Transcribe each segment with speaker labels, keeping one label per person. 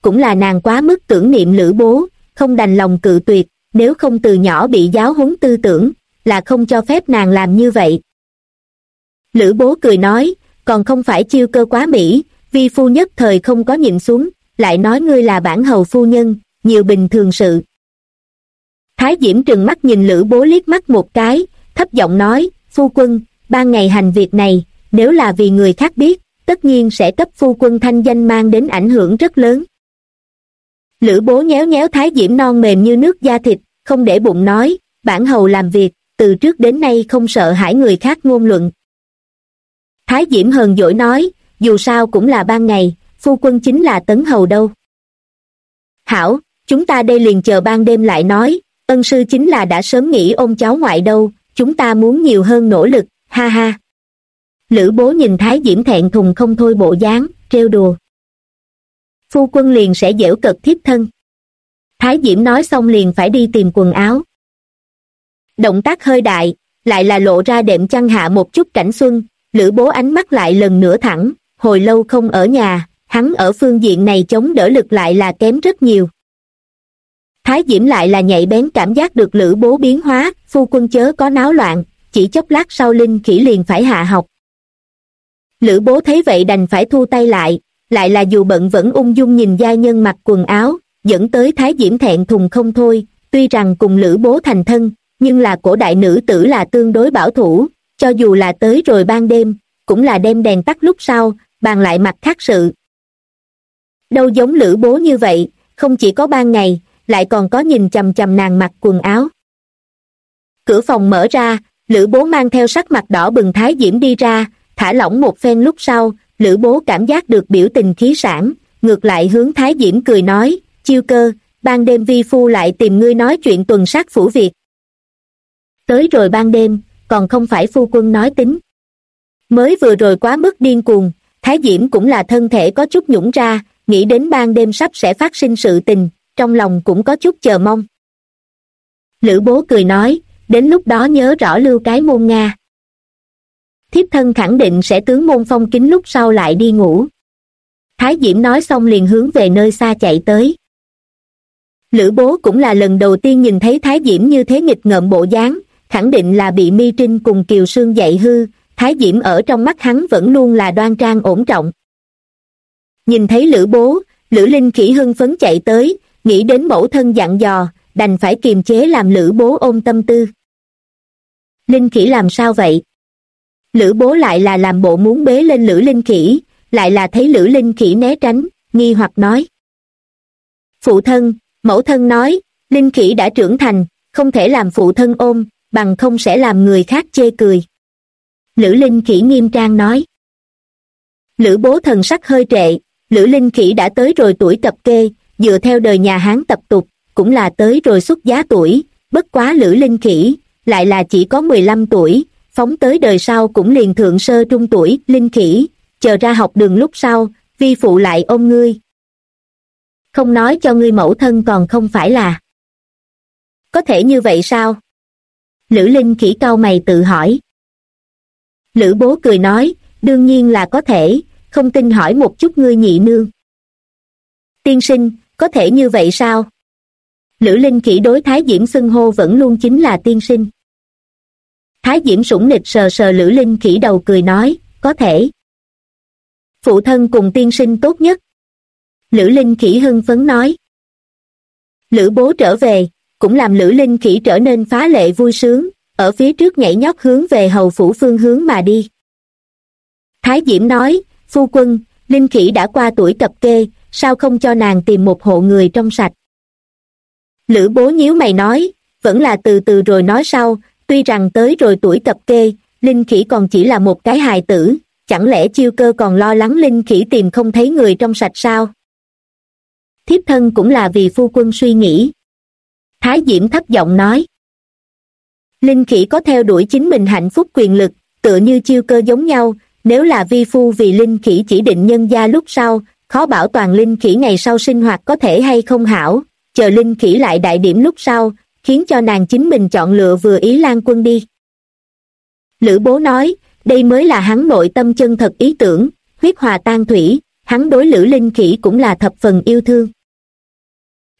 Speaker 1: cũng là nàng quá mức tưởng niệm Lữ Bố, không đành lòng cự tuyệt, nếu không từ nhỏ bị giáo huấn tư tưởng, là không cho phép nàng làm như vậy. Lữ Bố cười nói, còn không phải Chiêu Cơ quá mỹ, vi phu nhất thời không có nhìn xuống, lại nói ngươi là bản hầu phu nhân, nhiều bình thường sự. Thái Diễm trừng mắt nhìn Lữ Bố liếc mắt một cái, thấp giọng nói, phu quân, ban ngày hành việc này, nếu là vì người khác biết, tất nhiên sẽ cấp phu quân thanh danh mang đến ảnh hưởng rất lớn. Lữ Bố nhéo nhéo Thái Diễm non mềm như nước da thịt, không để bụng nói, bản hầu làm việc, từ trước đến nay không sợ hãi người khác ngôn luận. Thái Diễm hờn dỗi nói, dù sao cũng là ban ngày, phu quân chính là tấn hầu đâu. Hảo, chúng ta đây liền chờ ban đêm lại nói, ân sư chính là đã sớm nghĩ ôm cháu ngoại đâu, chúng ta muốn nhiều hơn nỗ lực, ha ha. Lữ Bố nhìn Thái Diễm thẹn thùng không thôi bộ dáng, trêu đùa. Phu quân liền sẽ giễu cợt thiếp thân. Thái Diễm nói xong liền phải đi tìm quần áo. Động tác hơi đại, lại là lộ ra đệm chăn hạ một chút cảnh xuân, Lữ Bố ánh mắt lại lần nữa thẳng, hồi lâu không ở nhà, hắn ở phương diện này chống đỡ lực lại là kém rất nhiều. Thái Diễm lại là nhạy bén cảm giác được Lữ Bố biến hóa, phu quân chớ có náo loạn, chỉ chốc lát sau Linh Khỉ liền phải hạ học. Lữ Bố thấy vậy đành phải thu tay lại là dù bận vẫn ung dung nhìn giai nhân mặc quần áo, dẫn tới Thái Diễm thẹn thùng không thôi, tuy rằng cùng Lữ Bố thành thân, nhưng là cổ đại nữ tử là tương đối bảo thủ, cho dù là tới rồi ban đêm, cũng là đem đèn tắt lúc sau, bàn lại mặt khác sự. Đâu giống Lữ Bố như vậy, không chỉ có ban ngày, lại còn có nhìn chằm chằm nàng mặc quần áo. Cửa phòng mở ra, Lữ Bố mang theo sắc mặt đỏ bừng Thái Diễm đi ra, thả lỏng một phen lúc sau, Lữ Bố cảm giác được biểu tình khí sảng, ngược lại hướng Thái Diễm cười nói, Chiêu Cơ, ban đêm vi phu lại tìm ngươi nói chuyện tuần sát phủ việc. Tới rồi ban đêm, còn không phải phu quân nói tính. Mới vừa rồi quá mức điên cuồng, Thái Diễm cũng là thân thể có chút nhũn ra, nghĩ đến ban đêm sắp sẽ phát sinh sự tình, trong lòng cũng có chút chờ mong. Lữ Bố cười nói, đến lúc đó nhớ rõ lưu cái môn Nga. Thiếp thân khẳng định sẽ tướng môn phong kín lúc sau lại đi ngủ. Thái Diễm nói xong liền hướng về nơi xa chạy tới. Lữ Bố cũng là lần đầu tiên nhìn thấy Thái Diễm như thế nghịch ngợm bộ dáng, khẳng định là bị Mi Trinh cùng Kiều Sương dạy hư, Thái Diễm ở trong mắt hắn vẫn luôn là đoan trang ổn trọng. Nhìn thấy Lữ Bố, Lữ Linh Khỉ hưng phấn chạy tới, nghĩ đến mẫu thân dặn dò, đành phải kiềm chế làm Lữ Bố ôm tâm tư. Linh Khỉ làm sao vậy? Lữ Bố lại là làm bộ muốn bế lên Lữ Linh Khỉ, lại là thấy Lữ Linh Khỉ né tránh, nghi hoặc nói. Phụ thân, mẫu thân nói, Linh Khỉ đã trưởng thành, không thể làm phụ thân ôm, bằng không sẽ làm người khác chê cười. Lữ Linh Khỉ nghiêm trang nói. Lữ Bố thần sắc hơi trệ, Lữ Linh Khỉ đã tới rồi tuổi cập kê, dựa theo đời nhà Hán tập tục, cũng là tới rồi xuất giá tuổi, bất quá Lữ Linh Khỉ, lại là chỉ có 15 tuổi, phóng tới đời sau cũng liền thượng sơ trung tuổi. Linh Khỉ, chờ ra học đường lúc sau, vi phụ lại ôm ngươi. Không nói cho ngươi mẫu thân còn không phải là. Có thể như vậy sao? Lữ Linh Khỉ cau mày tự hỏi. Lữ Bố cười nói, đương nhiên là có thể, không tin hỏi một chút ngươi nhị nương. Tiên sinh, có thể như vậy sao? Lữ Linh Khỉ đối Thái Diễm xưng hô vẫn luôn chính là tiên sinh. Thái Diễm sủng nịch sờ sờ Lữ Linh Khỉ đầu cười nói, có thể. Phụ thân cùng tiên sinh tốt nhất. Lữ Linh Khỉ hưng phấn nói. Lữ Bố trở về, cũng làm Lữ Linh Khỉ trở nên phá lệ vui sướng, ở phía trước nhảy nhót hướng về hầu phủ phương hướng mà đi. Thái Diễm nói, phu quân, Linh Khỉ đã qua tuổi cập kê, sao không cho nàng tìm một hộ người trong sạch? Lữ Bố nhíu mày nói, vẫn là từ từ rồi nói sau, tuy rằng tới rồi tuổi cập kê, Linh Khỉ còn chỉ là một cái hài tử, chẳng lẽ Chiêu Cơ còn lo lắng Linh Khỉ tìm không thấy người trong sạch sao? Thiếp thân cũng là vì phu quân suy nghĩ. Thái Diễm thấp giọng nói. Linh Khỉ có theo đuổi chính mình hạnh phúc quyền lực, tựa như Chiêu Cơ giống nhau, nếu là vi phu vì Linh Khỉ chỉ định nhân gia lúc sau, khó bảo toàn Linh Khỉ ngày sau sinh hoạt có thể hay không hảo, chờ Linh Khỉ lại đại điểm lúc sau, khiến cho nàng chính mình chọn lựa vừa ý Lan Quân đi. Lữ Bố nói, đây mới là hắn nội tâm chân thật ý tưởng, huyết hòa tan thủy, hắn đối Lữ Linh Khỉ cũng là thập phần yêu thương.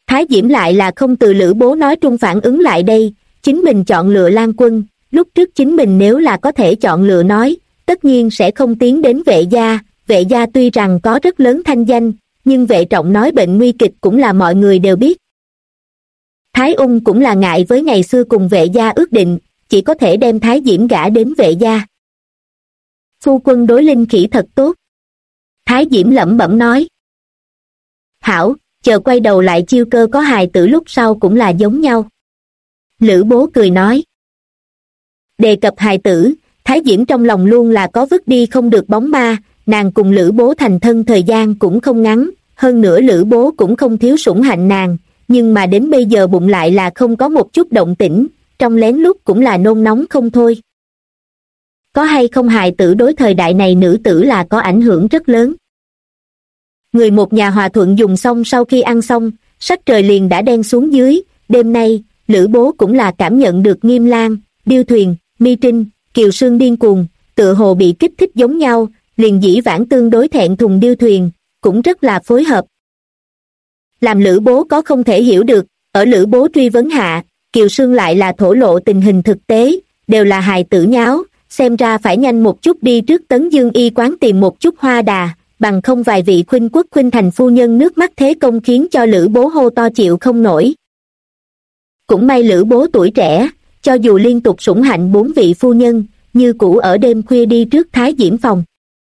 Speaker 1: Thái Diễm lại là không từ Lữ Bố nói trung phản ứng lại đây, chính mình chọn lựa Lan Quân, lúc trước chính mình nếu là có thể chọn lựa nói, tất nhiên sẽ không tiến đến Vệ gia tuy rằng có rất lớn thanh danh, nhưng Vệ Trọng nói bệnh nguy kịch cũng là mọi người đều biết. Thái Ung cũng là ngại với ngày xưa cùng Vệ gia ước định, chỉ có thể đem Thái Diễm gả đến Vệ gia. Phu quân đối Linh Khỉ thật tốt. Thái Diễm lẩm bẩm nói. Hảo, chờ quay đầu lại Chiêu Cơ có hài tử lúc sau cũng là giống nhau. Lữ Bố cười nói. Đề cập hài tử, Thái Diễm trong lòng luôn là có vứt đi không được bóng ma, nàng cùng Lữ Bố thành thân thời gian cũng không ngắn, hơn nữa Lữ Bố cũng không thiếu sủng hạnh nàng, nhưng mà đến bây giờ bụng lại là không có một chút động tĩnh, trong lén lút cũng là nôn nóng không thôi. Có hay không hài tử đối thời đại này nữ tử là có ảnh hưởng rất lớn. Người một nhà hòa thuận dùng xong sau khi ăn xong, sắc trời liền đã đen xuống dưới, đêm nay, Lữ Bố cũng là cảm nhận được Nghiêm Lang, Điêu Thuyền, Mi Trinh, Kiều Sương điên cuồng, tựa hồ bị kích thích giống nhau, liền dĩ vãng tương đối thẹn thùng Điêu Thuyền, cũng rất là phối hợp. Làm Lữ Bố có không thể hiểu được, ở Lữ Bố truy vấn hạ, Kiều Sương lại là thổ lộ tình hình thực tế, đều là hài tử nháo, xem ra phải nhanh một chút đi trước Tấn Dương y quán tìm một chút hoa đà, bằng không vài vị khuynh quốc khuynh thành phu nhân nước mắt thế công khiến cho Lữ Bố hô to chịu không nổi. Cũng may Lữ Bố tuổi trẻ, cho dù liên tục sủng hạnh 4 vị phu nhân, như cũ ở đêm khuya đi trước Thái Diễm phòng.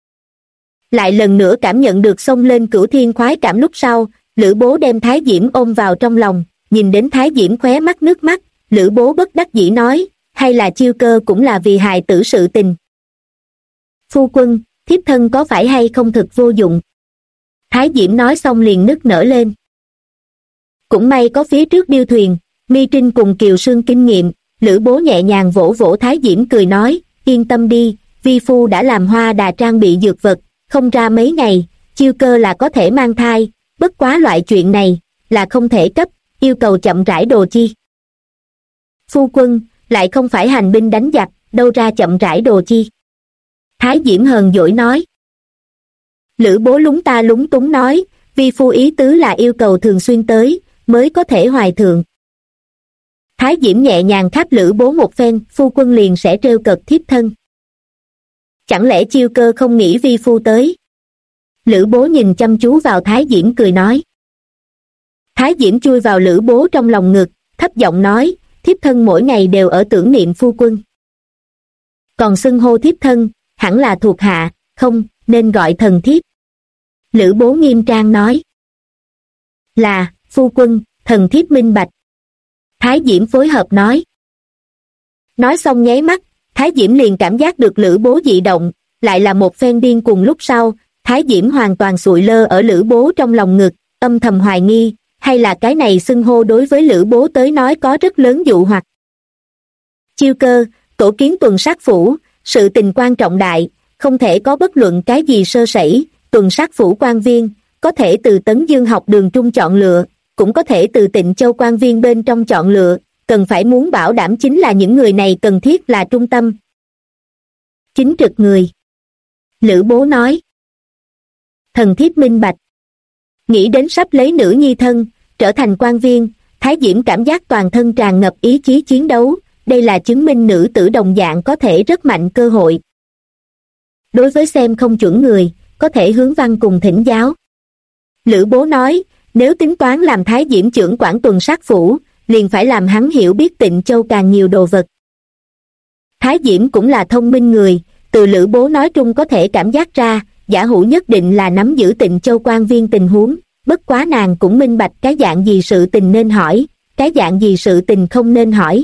Speaker 1: Lại lần nữa cảm nhận được xông lên cửu thiên khoái cảm lúc sau, Lữ Bố đem Thái Diễm ôm vào trong lòng, nhìn đến Thái Diễm khóe mắt nước mắt, Lữ Bố bất đắc dĩ nói, hay là Chiêu Cơ cũng là vì hài tử sự tình. Phu quân, thiếp thân có phải hay không thực vô dụng? Thái Diễm nói xong liền nức nở lên. Cũng may có phía trước Điêu Thuyền, Mi Trinh cùng Kiều Sương kinh nghiệm, Lữ Bố nhẹ nhàng vỗ vỗ Thái Diễm cười nói, yên tâm đi, vi phu đã làm hoa đà trang bị dược vật, không ra mấy ngày, Chiêu Cơ là có thể mang thai, bất quá loại chuyện này, là không thể cấp, yêu cầu chậm rãi đồ chi. Phu quân, lại không phải hành binh đánh giặc, đâu ra chậm rãi đồ chi. Thái Diễm hờn dỗi nói. Lữ Bố lúng ta lúng túng nói, vi phu ý tứ là yêu cầu thường xuyên tới, mới có thể hoài thượng. Thái Diễm nhẹ nhàng khắp Lữ Bố một phen, phu quân liền sẽ trêu cợt thiếp thân. Chẳng lẽ Chiêu Cơ không nghĩ vi phu tới? Lữ Bố nhìn chăm chú vào Thái Diễm cười nói. Thái Diễm chui vào Lữ Bố trong lòng ngực, thấp giọng nói, thiếp thân mỗi ngày đều ở tưởng niệm phu quân. Còn xưng hô thiếp thân, hẳn là thuộc hạ, không, nên gọi thần thiếp. Lữ Bố nghiêm trang nói. Là, phu quân, thần thiếp minh bạch. Thái Diễm phối hợp nói. Nói xong nháy mắt, Thái Diễm liền cảm giác được Lữ Bố dị động, lại là một phen điên cùng lúc sau, Thái Diễm hoàn toàn sụi lơ ở Lữ Bố trong lòng ngực, âm thầm hoài nghi, hay là cái này xưng hô đối với Lữ Bố tới nói có rất lớn dụ hoặc. Chiêu Cơ, tổ kiến tuần sát phủ, sự tình quan trọng đại, không thể có bất luận cái gì sơ sẩy, tuần sát phủ quan viên, có thể từ Tấn Dương học đường trung chọn lựa, cũng có thể từ Tịnh Châu quan viên bên trong chọn lựa, cần phải muốn bảo đảm chính là những người này cần thiết là trung tâm. Chính trực người. Lữ Bố nói. Thần thiếp minh bạch. Nghĩ đến sắp lấy nữ nhi thân, trở thành quan viên, Thái Diễm cảm giác toàn thân tràn ngập ý chí chiến đấu, đây là chứng minh nữ tử đồng dạng có thể rất mạnh cơ hội. Đối với xem không chuẩn người, có thể hướng văn cùng thỉnh giáo. Lữ Bố nói, nếu tính toán làm Thái Diễm trưởng quản tuần sát phủ, liền phải làm hắn hiểu biết Tịnh Châu càng nhiều đồ vật. Thái Diễm cũng là thông minh người, từ Lữ Bố nói chung có thể cảm giác ra, giả hữu nhất định là nắm giữ Tịnh Châu quan viên tình huống, bất quá nàng cũng minh bạch cái dạng gì sự tình nên hỏi, cái dạng gì sự tình không nên hỏi.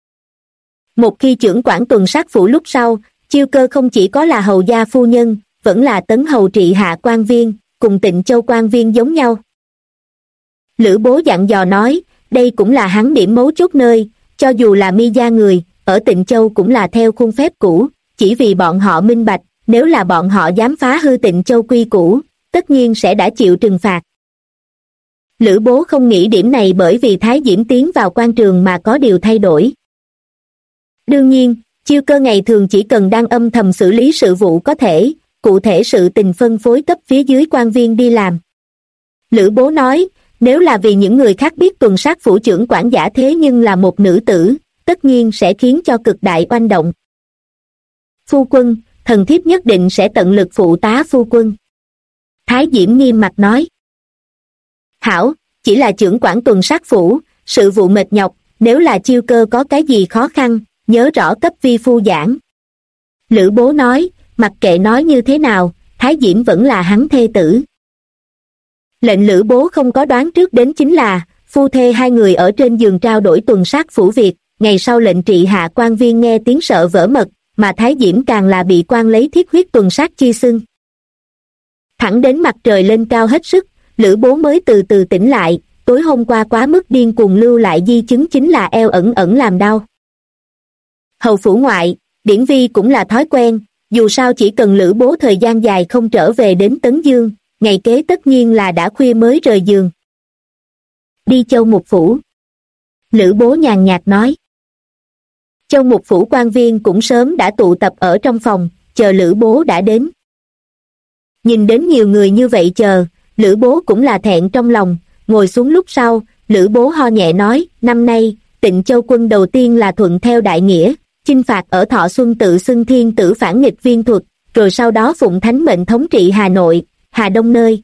Speaker 1: Một khi trưởng quản tuần sát phủ lúc sau, Chiêu Cơ không chỉ có là hầu gia phu nhân, vẫn là tấn hầu trị hạ quan viên, cùng Tịnh Châu quan viên giống nhau. Lữ Bố dặn dò nói, đây cũng là hắn điểm mấu chốt nơi, cho dù là Mi gia người, ở Tịnh Châu cũng là theo khuôn phép cũ, chỉ vì bọn họ minh bạch, nếu là bọn họ dám phá hư Tịnh Châu quy củ, tất nhiên sẽ đã chịu trừng phạt. Lữ Bố không nghĩ điểm này bởi vì Thái Diễm tiến vào quan trường mà có điều thay đổi. Đương nhiên, Chiêu Cơ ngày thường chỉ cần đang âm thầm xử lý sự vụ có thể, cụ thể sự tình phân phối cấp phía dưới quan viên đi làm. Lữ Bố nói, nếu là vì những người khác biết tuần sát phủ trưởng quản giả thế nhưng là một nữ tử, tất nhiên sẽ khiến cho cực đại oanh động. Phu quân, thần thiếp nhất định sẽ tận lực phụ tá phu quân. Thái Diễm nghiêm mặt nói. Hảo, chỉ là trưởng quản tuần sát phủ, sự vụ mệt nhọc, nếu là Chiêu Cơ có cái gì khó khăn, nhớ rõ cấp vi phu giảng. Lữ Bố nói, mặc kệ nói như thế nào, Thái Diễm vẫn là hắn thê tử. Lệnh Lữ Bố không có đoán trước đến chính là, phu thê hai người ở trên giường trao đổi tuần sát phủ việc, ngày sau lệnh trị hạ quan viên nghe tiếng sợ vỡ mật, mà Thái Diễm càng là bị quan lấy thiết huyết tuần sát chi xưng. Thẳng đến mặt trời lên cao hết sức, Lữ Bố mới từ từ tỉnh lại, tối hôm qua quá mức điên cuồng lưu lại di chứng chính là eo ẩn ẩn làm đau. Hầu phủ ngoại, Điển Vi cũng là thói quen, dù sao chỉ cần Lữ Bố thời gian dài không trở về đến Tấn Dương, ngày kế tất nhiên là đã khuya mới rời giường. Đi Châu Mục Phủ. Lữ Bố nhàn nhạt nói. Châu Mục Phủ quan viên cũng sớm đã tụ tập ở trong phòng, chờ Lữ Bố đã đến. Nhìn đến nhiều người như vậy chờ, Lữ Bố cũng là thẹn trong lòng, ngồi xuống lúc sau, Lữ Bố ho nhẹ nói, năm nay, Tịnh Châu quân đầu tiên là thuận theo đại nghĩa, chinh phạt ở Thọ Xuân tự xưng thiên tử phản nghịch Viên Thuật, rồi sau đó phụng thánh mệnh thống trị Hà Nội, Hà Đông nơi.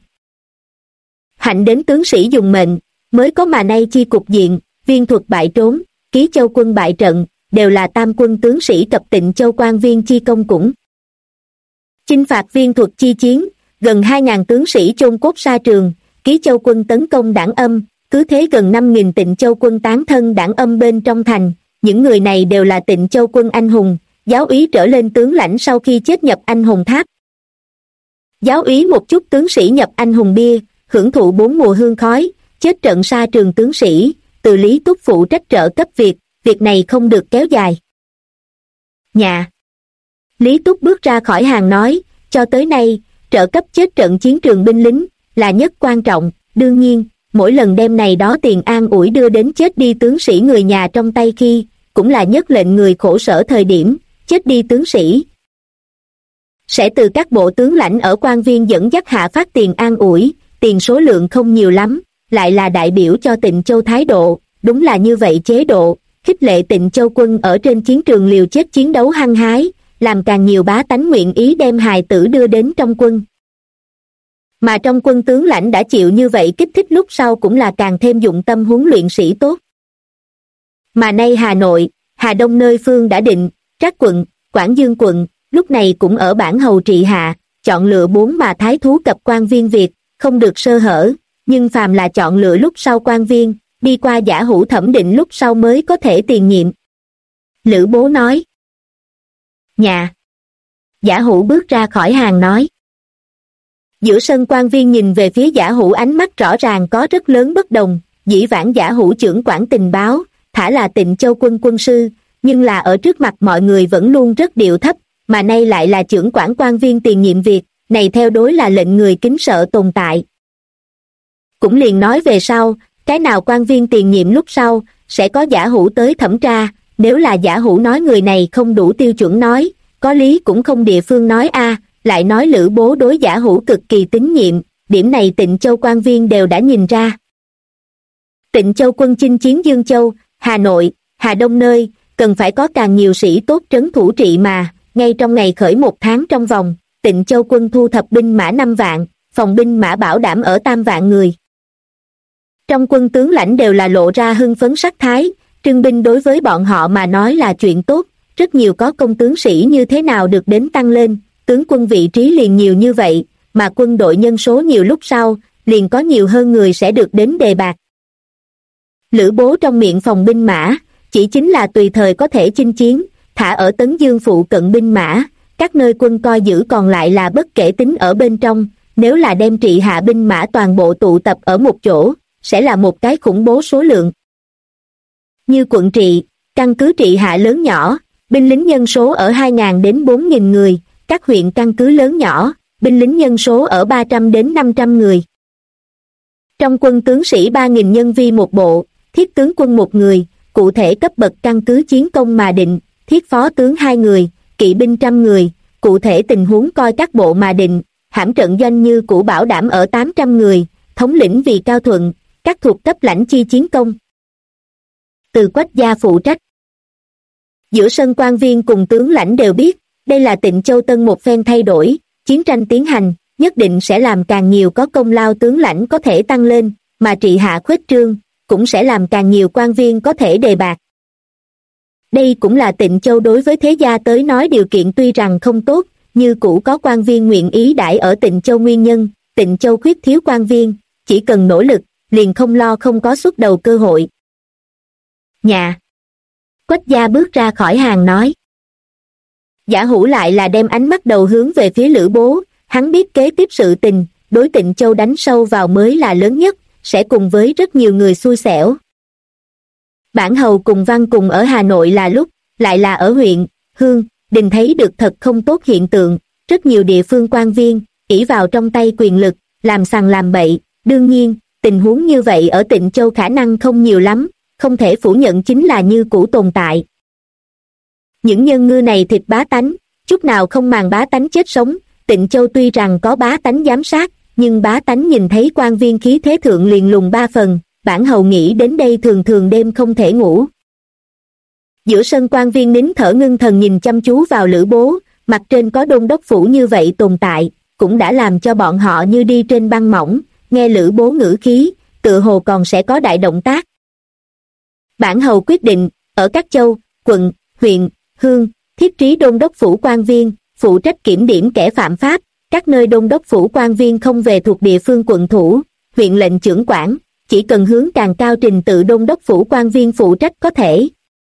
Speaker 1: Hạnh đến tướng sĩ dùng mệnh, mới có mà nay chi cục diện, Viên Thuật bại trốn, Ký Châu quân bại trận, đều là tam quân tướng sĩ cập Tịnh Châu quan viên chi công cũng. Chinh phạt Viên Thuật chi chiến, gần 2.000 tướng sĩ chôn cốt sa trường, Ký Châu quân tấn công Đảng Âm, cứ thế gần 5.000 Tịnh Châu quân tán thân Đảng Âm bên trong thành, những người này đều là Tịnh Châu quân anh hùng, giáo úy trở lên tướng lãnh sau khi chết nhập anh hùng tháp. Giáo úy một chút tướng sĩ nhập anh hùng bia, hưởng thụ 4 mùa hương khói, chết trận sa trường tướng sĩ, từ Lý Túc phụ trách trợ cấp việc này không được kéo dài. Nhà. Lý Túc bước ra khỏi hàng nói, cho tới nay, trợ cấp chết trận chiến trường binh lính, là nhất quan trọng, đương nhiên, mỗi lần đem này đó tiền an ủi đưa đến chết đi tướng sĩ người nhà trong tay khi, cũng là nhất lệnh người khổ sở thời điểm, chết đi tướng sĩ. Sẽ từ các bộ tướng lãnh ở quan viên dẫn dắt hạ phát tiền an ủi, tiền số lượng không nhiều lắm, lại là đại biểu cho Tịnh Châu thái độ, đúng là như vậy chế độ, khích lệ Tịnh Châu quân ở trên chiến trường liều chết chiến đấu hăng hái, làm càng nhiều bá tánh nguyện ý đem hài tử đưa đến trong quân. Mà trong quân tướng lãnh đã chịu như vậy kích thích lúc sau cũng là càng thêm dụng tâm huấn luyện sĩ tốt. Mà nay Hà Nội, Hà Đông nơi phương đã định, Trác quận, Quảng Dương quận, lúc này cũng ở bản hầu trị hạ, chọn lựa 4 mà thái thú cập quan viên Việt, không được sơ hở, nhưng phàm là chọn lựa lúc sau quan viên, đi qua giả hữu thẩm định lúc sau mới có thể tiền nhiệm. Lữ Bố nói. Nhà. Giả hữu bước ra khỏi hàng nói. Giữa sân quan viên nhìn về phía giả hữu ánh mắt rõ ràng có rất lớn bất đồng, dĩ vãng giả hữu trưởng quản tình báo, thả là Tịnh Châu quân quân sư, nhưng là ở trước mặt mọi người vẫn luôn rất điệu thấp, mà nay lại là trưởng quản quan viên tiền nhiệm việc, này theo đối là lệnh người kính sợ tồn tại. Cũng liền nói về sau, cái nào quan viên tiền nhiệm lúc sau, sẽ có giả hữu tới thẩm tra, nếu là giả hữu nói người này không đủ tiêu chuẩn nói, có lý cũng không địa phương nói a, lại nói Lữ Bố đối giả hữu cực kỳ tín nhiệm, điểm này Tịnh Châu quan viên đều đã nhìn ra. Tịnh Châu quân chinh chiến Dương Châu, Hà Nội, Hà Đông nơi, cần phải có càng nhiều sĩ tốt trấn thủ trị mà, ngay trong ngày khởi 1 tháng trong vòng, Tịnh Châu quân thu thập binh mã 5 vạn, phòng binh mã bảo đảm ở 3 vạn người. Trong quân tướng lãnh đều là lộ ra hưng phấn sắc thái, trưng binh đối với bọn họ mà nói là chuyện tốt, rất nhiều có công tướng sĩ như thế nào được đến tăng lên, tướng quân vị trí liền nhiều như vậy, mà quân đội nhân số nhiều lúc sau, liền có nhiều hơn người sẽ được đến đề bạt. Lữ Bố trong miệng phòng binh mã, chỉ chính là tùy thời có thể chinh chiến, thả ở Tấn Dương phụ cận binh mã, các nơi quân coi giữ còn lại là bất kể tính ở bên trong, nếu là đem trị hạ binh mã toàn bộ tụ tập ở một chỗ, sẽ là một cái khủng bố số lượng. Như quận trị, căn cứ trị hạ lớn nhỏ, binh lính nhân số ở 2.000 đến 4.000 người, các huyện căn cứ lớn nhỏ, binh lính nhân số ở 300 đến 500 người. Trong quân tướng sĩ 3.000 nhân vi một bộ, thiết tướng quân một người, cụ thể cấp bậc căn cứ chiến công mà định, thiết phó tướng 2 người, kỵ binh 100 người, cụ thể tình huống coi các bộ mà định, hãm trận doanh như cũ bảo đảm ở 800 người, thống lĩnh vì Cao Thuận, các thuộc cấp lãnh chi chiến công. Từ Quách gia phụ trách. Giữa sân quan viên cùng tướng lãnh đều biết, đây là Tịnh Châu Tân một phen thay đổi, chiến tranh tiến hành, nhất định sẽ làm càng nhiều có công lao tướng lãnh có thể tăng lên, mà trị hạ khuếch trương, cũng sẽ làm càng nhiều quan viên có thể đề bạt. Đây cũng là Tịnh Châu đối với thế gia tới nói điều kiện tuy rằng không tốt, như cũ có quan viên nguyện ý đãi ở Tịnh Châu nguyên nhân. Tịnh Châu khuyết thiếu quan viên, chỉ cần nỗ lực, liền không lo không có xuất đầu cơ hội. Nhà. Quách gia bước ra khỏi hàng nói. Giả Hữu lại là đem ánh mắt đầu hướng về phía Lữ Bố, hắn biết kế tiếp sự tình, đối Tịnh Châu đánh sâu vào mới là lớn nhất, sẽ cùng với rất nhiều người xui xẻo. Bản Hầu cùng Văn cùng ở Hà Nội là lúc, lại là ở huyện, Hương, Đình thấy được thật không tốt hiện tượng, rất nhiều địa phương quan viên, ỷ vào trong tay quyền lực, làm sằng làm bậy, đương nhiên, tình huống như vậy ở Tịnh Châu khả năng không nhiều lắm, không thể phủ nhận chính là như cũ tồn tại. Những nhân ngư này thịt bá tánh, chút nào không màng bá tánh chết sống, Tịnh Châu tuy rằng có bá tánh giám sát, nhưng bá tánh nhìn thấy quan viên khí thế thượng liền lùng ba phần, Bản Hầu nghĩ đến đây thường thường đêm không thể ngủ. Giữa sân quan viên nín thở ngưng thần nhìn chăm chú vào Lữ Bố, mặt trên có đôn đốc phủ như vậy tồn tại, cũng đã làm cho bọn họ như đi trên băng mỏng, nghe Lữ Bố ngữ khí, tựa hồ còn sẽ có đại động tác. Bản Hầu quyết định, ở các châu, quận, huyện, hương, thiết trí đôn đốc phủ quan viên, phụ trách kiểm điểm kẻ phạm pháp, các nơi đôn đốc phủ quan viên không về thuộc địa phương quận thủ, huyện lệnh trưởng quản, chỉ cần hướng càng cao trình tự đôn đốc phủ quan viên phụ trách có thể.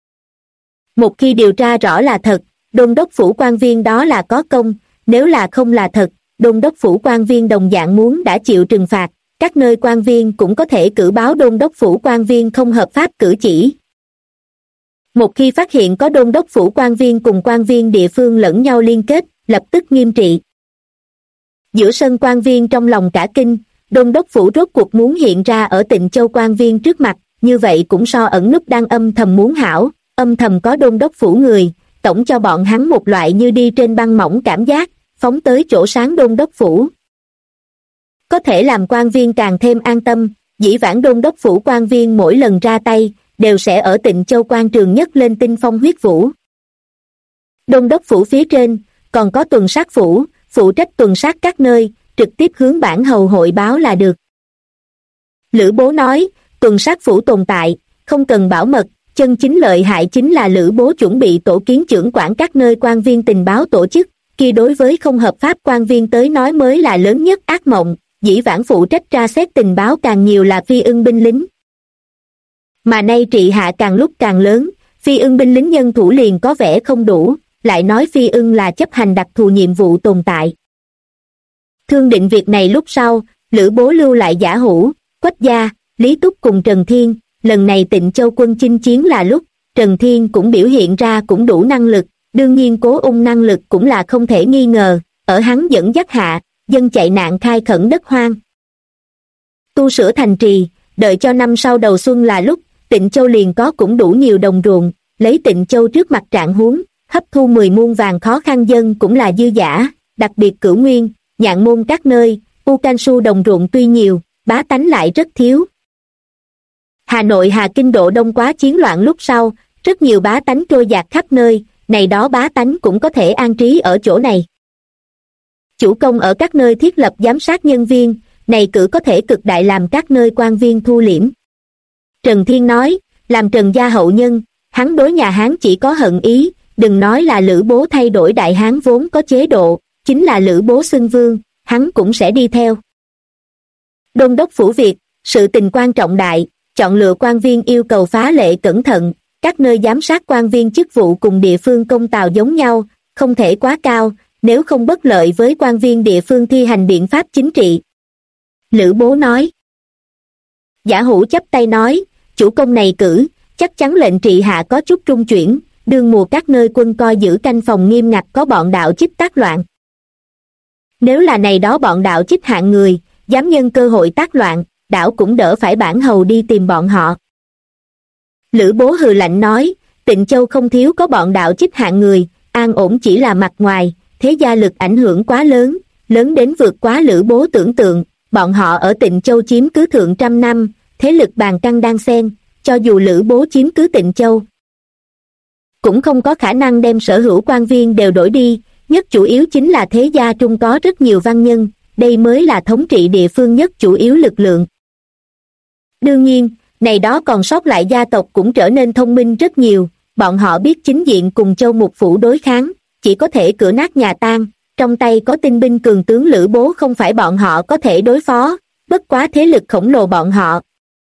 Speaker 1: Một khi điều tra rõ là thật, đôn đốc phủ quan viên đó là có công, nếu là không là thật, đôn đốc phủ quan viên đồng dạng muốn đã chịu trừng phạt, các nơi quan viên cũng có thể cử báo đôn đốc phủ quan viên không hợp pháp cử chỉ. Một khi phát hiện có đôn đốc phủ quan viên cùng quan viên địa phương lẫn nhau liên kết, lập tức nghiêm trị. Giữa sân quan viên trong lòng cả kinh, đôn đốc phủ rốt cuộc muốn hiện ra ở Tịnh Châu quan viên trước mặt, như vậy cũng so ẩn núp đang âm thầm muốn hảo, âm thầm có đôn đốc phủ người, tổng cho bọn hắn một loại như đi trên băng mỏng cảm giác, phóng tới chỗ sáng đôn đốc phủ. Có thể làm quan viên càng thêm an tâm, dĩ vãng đôn đốc phủ quan viên mỗi lần ra tay, đều sẽ ở Tịnh Châu quan trường nhất lên tinh phong huyết vũ. Đôn đốc phủ phía trên, còn có tuần sát phủ, phụ trách tuần sát các nơi, trực tiếp hướng Bản Hầu hội báo là được. Lữ Bố nói, tuần sát phủ tồn tại, không cần bảo mật, chân chính lợi hại chính là Lữ Bố chuẩn bị tổ kiến trưởng quản các nơi quan viên tình báo tổ chức, kia đối với không hợp pháp quan viên tới nói mới là lớn nhất ác mộng, dĩ vãng phụ trách tra xét tình báo càng nhiều là Phi Ưng binh lính. Mà nay trị hạ càng lúc càng lớn, Phi Ưng binh lính nhân thủ liền có vẻ không đủ, lại nói Phi Ưng là chấp hành đặc thù nhiệm vụ tồn tại. Thương định việc này lúc sau, Lữ Bố lưu lại Giả Hữu, Quách gia, Lý Túc cùng Trần Thiên, lần này Tịnh Châu quân chinh chiến là lúc, Trần Thiên cũng biểu hiện ra cũng đủ năng lực, đương nhiên Cố Ung năng lực cũng là không thể nghi ngờ, ở hắn dẫn dắt hạ, dân chạy nạn khai khẩn đất hoang. Tu sửa thành trì, đợi cho năm sau đầu xuân là lúc, Tịnh Châu liền có cũng đủ nhiều đồng ruộng, lấy Tịnh Châu trước mặt trạng huống, hấp thu 10 muôn vàng khó khăn dân cũng là dư dả, đặc biệt Cửu Nguyên, Nhạn Môn các nơi, U Can Su đồng ruộng tuy nhiều, bá tánh lại rất thiếu. Hà Nội Hà Kinh độ đông quá chiến loạn lúc sau, rất nhiều bá tánh trôi dạt khắp nơi, này đó bá tánh cũng có thể an trí ở chỗ này. Chủ công ở các nơi thiết lập giám sát nhân viên, này cử có thể cực đại làm các nơi quan viên thu liễm. Trần Thiên nói, làm Trần gia hậu nhân, hắn đối nhà Hán chỉ có hận ý, đừng nói là Lữ Bố thay đổi Đại Hán vốn có chế độ, chính là Lữ Bố xưng vương, hắn cũng sẽ đi theo. Đôn đốc phủ Việt, sự tình quan trọng đại, chọn lựa quan viên yêu cầu phá lệ cẩn thận, các nơi giám sát quan viên chức vụ cùng địa phương công tào giống nhau, không thể quá cao, nếu không bất lợi với quan viên địa phương thi hành biện pháp chính trị. Lữ Bố nói. Giả Hữu chắp tay nói, chủ công này cử, chắc chắn lệnh trị hạ có chút trung chuyển, đương mùa các nơi quân coi giữ canh phòng nghiêm ngặt có bọn đạo chích tác loạn. Nếu là này đó bọn đạo chích hạng người, dám nhân cơ hội tác loạn, đảo cũng đỡ phải Bản Hầu đi tìm bọn họ. Lữ Bố hừ lạnh nói, Tịnh Châu không thiếu có bọn đạo chích hạng người, an ổn chỉ là mặt ngoài, thế gia lực ảnh hưởng quá lớn, lớn đến vượt quá Lữ Bố tưởng tượng, bọn họ ở Tịnh Châu chiếm cứ thượng trăm năm, thế lực bàn căng đan xen, cho dù Lữ Bố chiếm cứ Tịnh Châu cũng không có khả năng đem sở hữu quan viên đều đổi đi, nhất chủ yếu chính là thế gia trung có rất nhiều văn nhân, đây mới là thống trị địa phương nhất chủ yếu lực lượng. Đương nhiên, này đó còn sót lại gia tộc cũng trở nên thông minh rất nhiều, bọn họ biết chính diện cùng Châu Mục Phủ đối kháng, chỉ có thể cửa nát nhà tan, trong tay có tinh binh cường tướng Lữ Bố không phải bọn họ có thể đối phó, bất quá thế lực khổng lồ bọn họ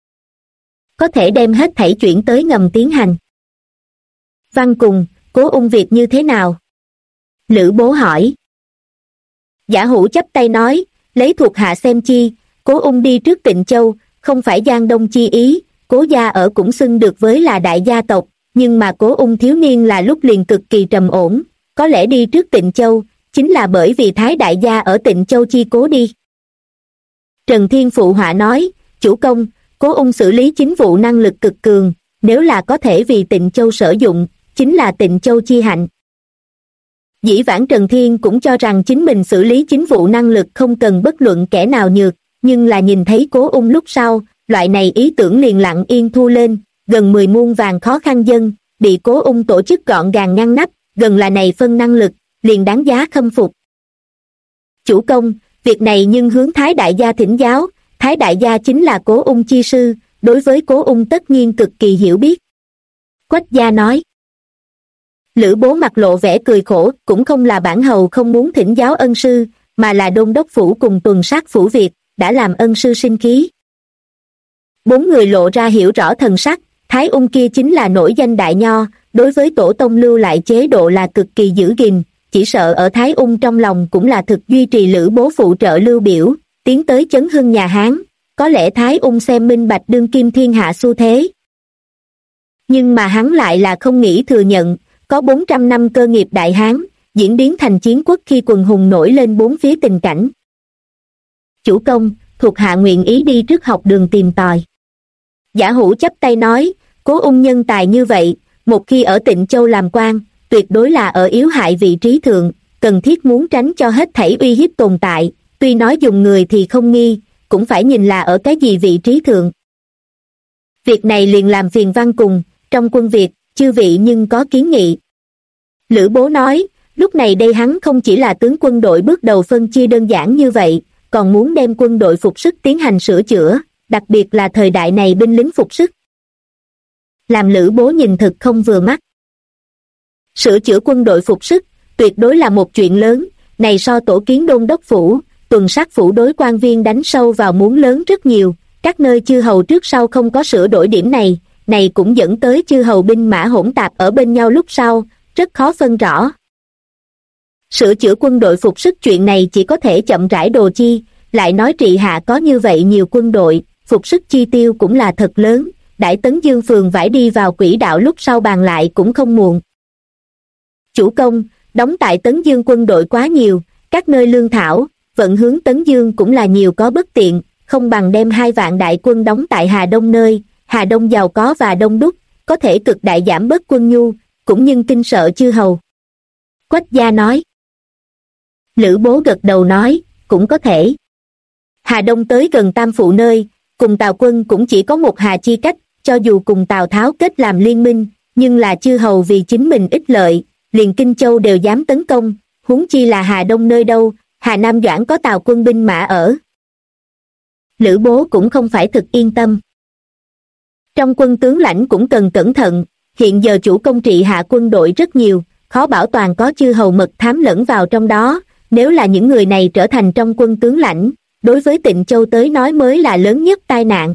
Speaker 1: có thể đem hết thảy chuyển tới ngầm tiến hành. Văn Cùng, Cố Ung việc như thế nào? Lữ Bố hỏi. Giả Hủ chắp tay nói, lấy thuộc hạ xem chi, Cố Ung đi trước Tịnh Châu, không phải Giang Đông chi ý, Cố gia ở cũng xưng được với là đại gia tộc, nhưng mà Cố Ung thiếu niên là lúc liền cực kỳ trầm ổn, có lẽ đi trước Tịnh Châu, chính là bởi vì Thái đại gia ở Tịnh Châu chi cố đi. Trần Thiên phụ họa nói, chủ công, Cố Ung xử lý chính vụ năng lực cực cường, nếu là có thể vì Tịnh Châu sử dụng, chính là Tịnh Châu chi hạnh. Dĩ vãng Trần Thiên cũng cho rằng chính mình xử lý chính vụ năng lực không cần bất luận kẻ nào nhược, nhưng là nhìn thấy Cố Ung lúc sau, loại này ý tưởng liền lặng yên thu lên, gần 10 muôn vàng khó khăn dân, bị Cố Ung tổ chức gọn gàng ngăn nắp, gần là này phân năng lực, liền đáng giá khâm phục. Chủ công, việc này nhưng hướng Thái đại gia thỉnh giáo, Thái đại gia chính là Cố Ung chi sư, đối với Cố Ung tất nhiên cực kỳ hiểu biết. Quách gia nói. Lữ Bố mặt lộ vẻ cười khổ, cũng không là bản hầu không muốn thỉnh giáo ân sư, mà là đôn đốc phủ cùng tuần sát phủ Việt, đã làm ân sư sinh khí. Bốn người lộ ra hiểu rõ thần sắc, Thái Ung kia chính là nổi danh đại nho, đối với tổ tông lưu lại chế độ là cực kỳ giữ gìn, chỉ sợ ở Thái Ung trong lòng cũng là thực duy trì Lữ Bố phụ trợ lưu biểu, tiến tới chấn hưng nhà Hán, có lẽ Thái Ung xem minh bạch đương kim thiên hạ xu thế. Nhưng mà hắn lại là không nghĩ thừa nhận, có 400 năm cơ nghiệp đại Hán, diễn biến thành chiến quốc khi quần hùng nổi lên bốn phía tình cảnh. Chủ công, thuộc hạ nguyện ý đi trước học đường tìm tòi. Giả Hủ chắp tay nói, Cố Ung nhân tài như vậy, một khi ở Tịnh Châu làm quan, tuyệt đối là ở yếu hại vị trí thượng, cần thiết muốn tránh cho hết thảy uy hiếp tồn tại, tuy nói dùng người thì không nghi, cũng phải nhìn là ở cái gì vị trí thượng. Việc này liền làm phiền Văn Cùng, trong quân Việt, chư vị nhưng có kiến nghị. Lữ Bố nói, lúc này đây hắn không chỉ là tướng quân đội bước đầu phân chia đơn giản như vậy, còn muốn đem quân đội phục sức tiến hành sửa chữa, đặc biệt là thời đại này binh lính phục sức. Làm Lữ Bố nhìn thực không vừa mắt. Sửa chữa quân đội phục sức, tuyệt đối là một chuyện lớn, này so tổ kiến đôn đốc phủ, tuần sát phủ đối quan viên đánh sâu vào muốn lớn rất nhiều, các nơi chư hầu trước sau không có sửa đổi điểm này, này cũng dẫn tới chư hầu binh mã hỗn tạp ở bên nhau lúc sau, rất khó phân rõ. Sửa chữa quân đội phục sức chuyện này chỉ có thể chậm rãi đồ chi, lại nói trị hạ có như vậy nhiều quân đội, phục sức chi tiêu cũng là thật lớn, đãi Tấn Dương phường vải đi vào quỹ đạo lúc sau bàn lại cũng không muộn. Chủ công, đóng tại Tấn Dương quân đội quá nhiều, các nơi lương thảo, vận hướng Tấn Dương cũng là nhiều có bất tiện, không bằng đem 2 vạn đại quân đóng tại Hà Đông nơi, Hà Đông giàu có và đông đúc, có thể cực đại giảm bớt quân nhu, cũng nhưng kinh sợ chư hầu. Quách gia nói. Lữ Bố gật đầu nói, cũng có thể. Hà Đông tới gần Tam Phụ nơi, cùng Tào quân cũng chỉ có một hà chi cách, cho dù cùng Tào Tháo kết làm liên minh, nhưng là chư hầu vì chính mình ích lợi, liền Kinh Châu đều dám tấn công, huống chi là Hà Đông nơi đâu, Hà Nam Doãn có Tào quân binh mã ở. Lữ Bố cũng không phải thực yên tâm. Trong quân tướng lãnh cũng cần cẩn thận, hiện giờ chủ công trị hạ quân đội rất nhiều, khó bảo toàn có chư hầu mật thám lẫn vào trong đó, nếu là những người này trở thành trong quân tướng lãnh, đối với Tịnh Châu tới nói mới là lớn nhất tai nạn.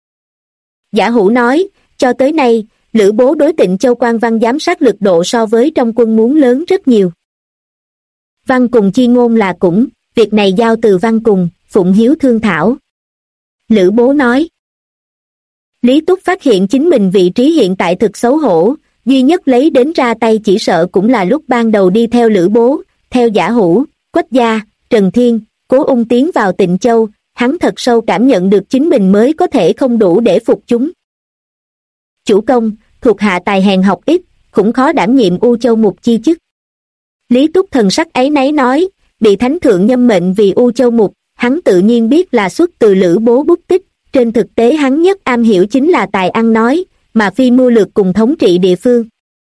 Speaker 1: Giả Hủ nói, cho tới nay, Lữ Bố đối Tịnh Châu quan văn giám sát lực độ so với trong quân muốn lớn rất nhiều. Văn Cùng chi ngôn là cũng, việc này giao từ Văn Cùng, phụng hiếu thương thảo. Lữ Bố nói. Lý Túc phát hiện chính mình vị trí hiện tại thực xấu hổ, duy nhất lấy đến ra tay chỉ sợ cũng là lúc ban đầu đi theo Lữ Bố, theo Giả Hủ, Quách gia, Trần Thiên, Cố Ung tiến vào Tịnh Châu, hắn thật sâu cảm nhận được chính mình mới có thể không đủ để phục chúng. Chủ công, thuộc hạ tài hèn học ít, cũng khó đảm nhiệm U Châu Mục chi chức. Lý Túc thần sắc áy náy nói, bị Thánh Thượng nhâm mệnh vì U Châu Mục, hắn tự nhiên biết là xuất từ Lữ Bố bút tích, trên thực tế hắn nhất am hiểu chính là tài ăn nói, mà phi mưu lược cùng thống trị địa phương.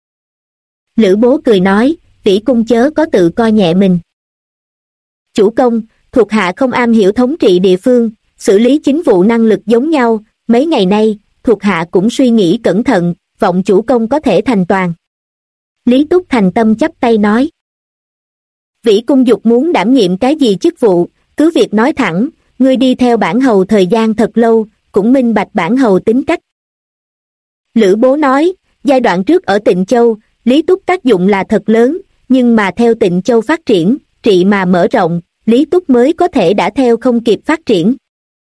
Speaker 1: Lữ Bố cười nói, Vĩ Cung chớ có tự coi nhẹ mình. Chủ công, thuộc hạ không am hiểu thống trị địa phương, xử lý chính vụ năng lực giống nhau, mấy ngày nay, thuộc hạ cũng suy nghĩ cẩn thận, vọng chủ công có thể thành toàn. Lý Túc thành tâm chắp tay nói. Vĩ Cung dục muốn đảm nhiệm cái gì chức vụ, cứ việc nói thẳng, ngươi đi theo bản hầu thời gian thật lâu, cũng minh bạch bản hầu tính cách. Lữ Bố nói, giai đoạn trước ở Tịnh Châu, Lý Túc tác dụng là thật lớn, nhưng mà theo Tịnh Châu phát triển, trị mà mở rộng, Lý Túc mới có thể đã theo không kịp phát triển.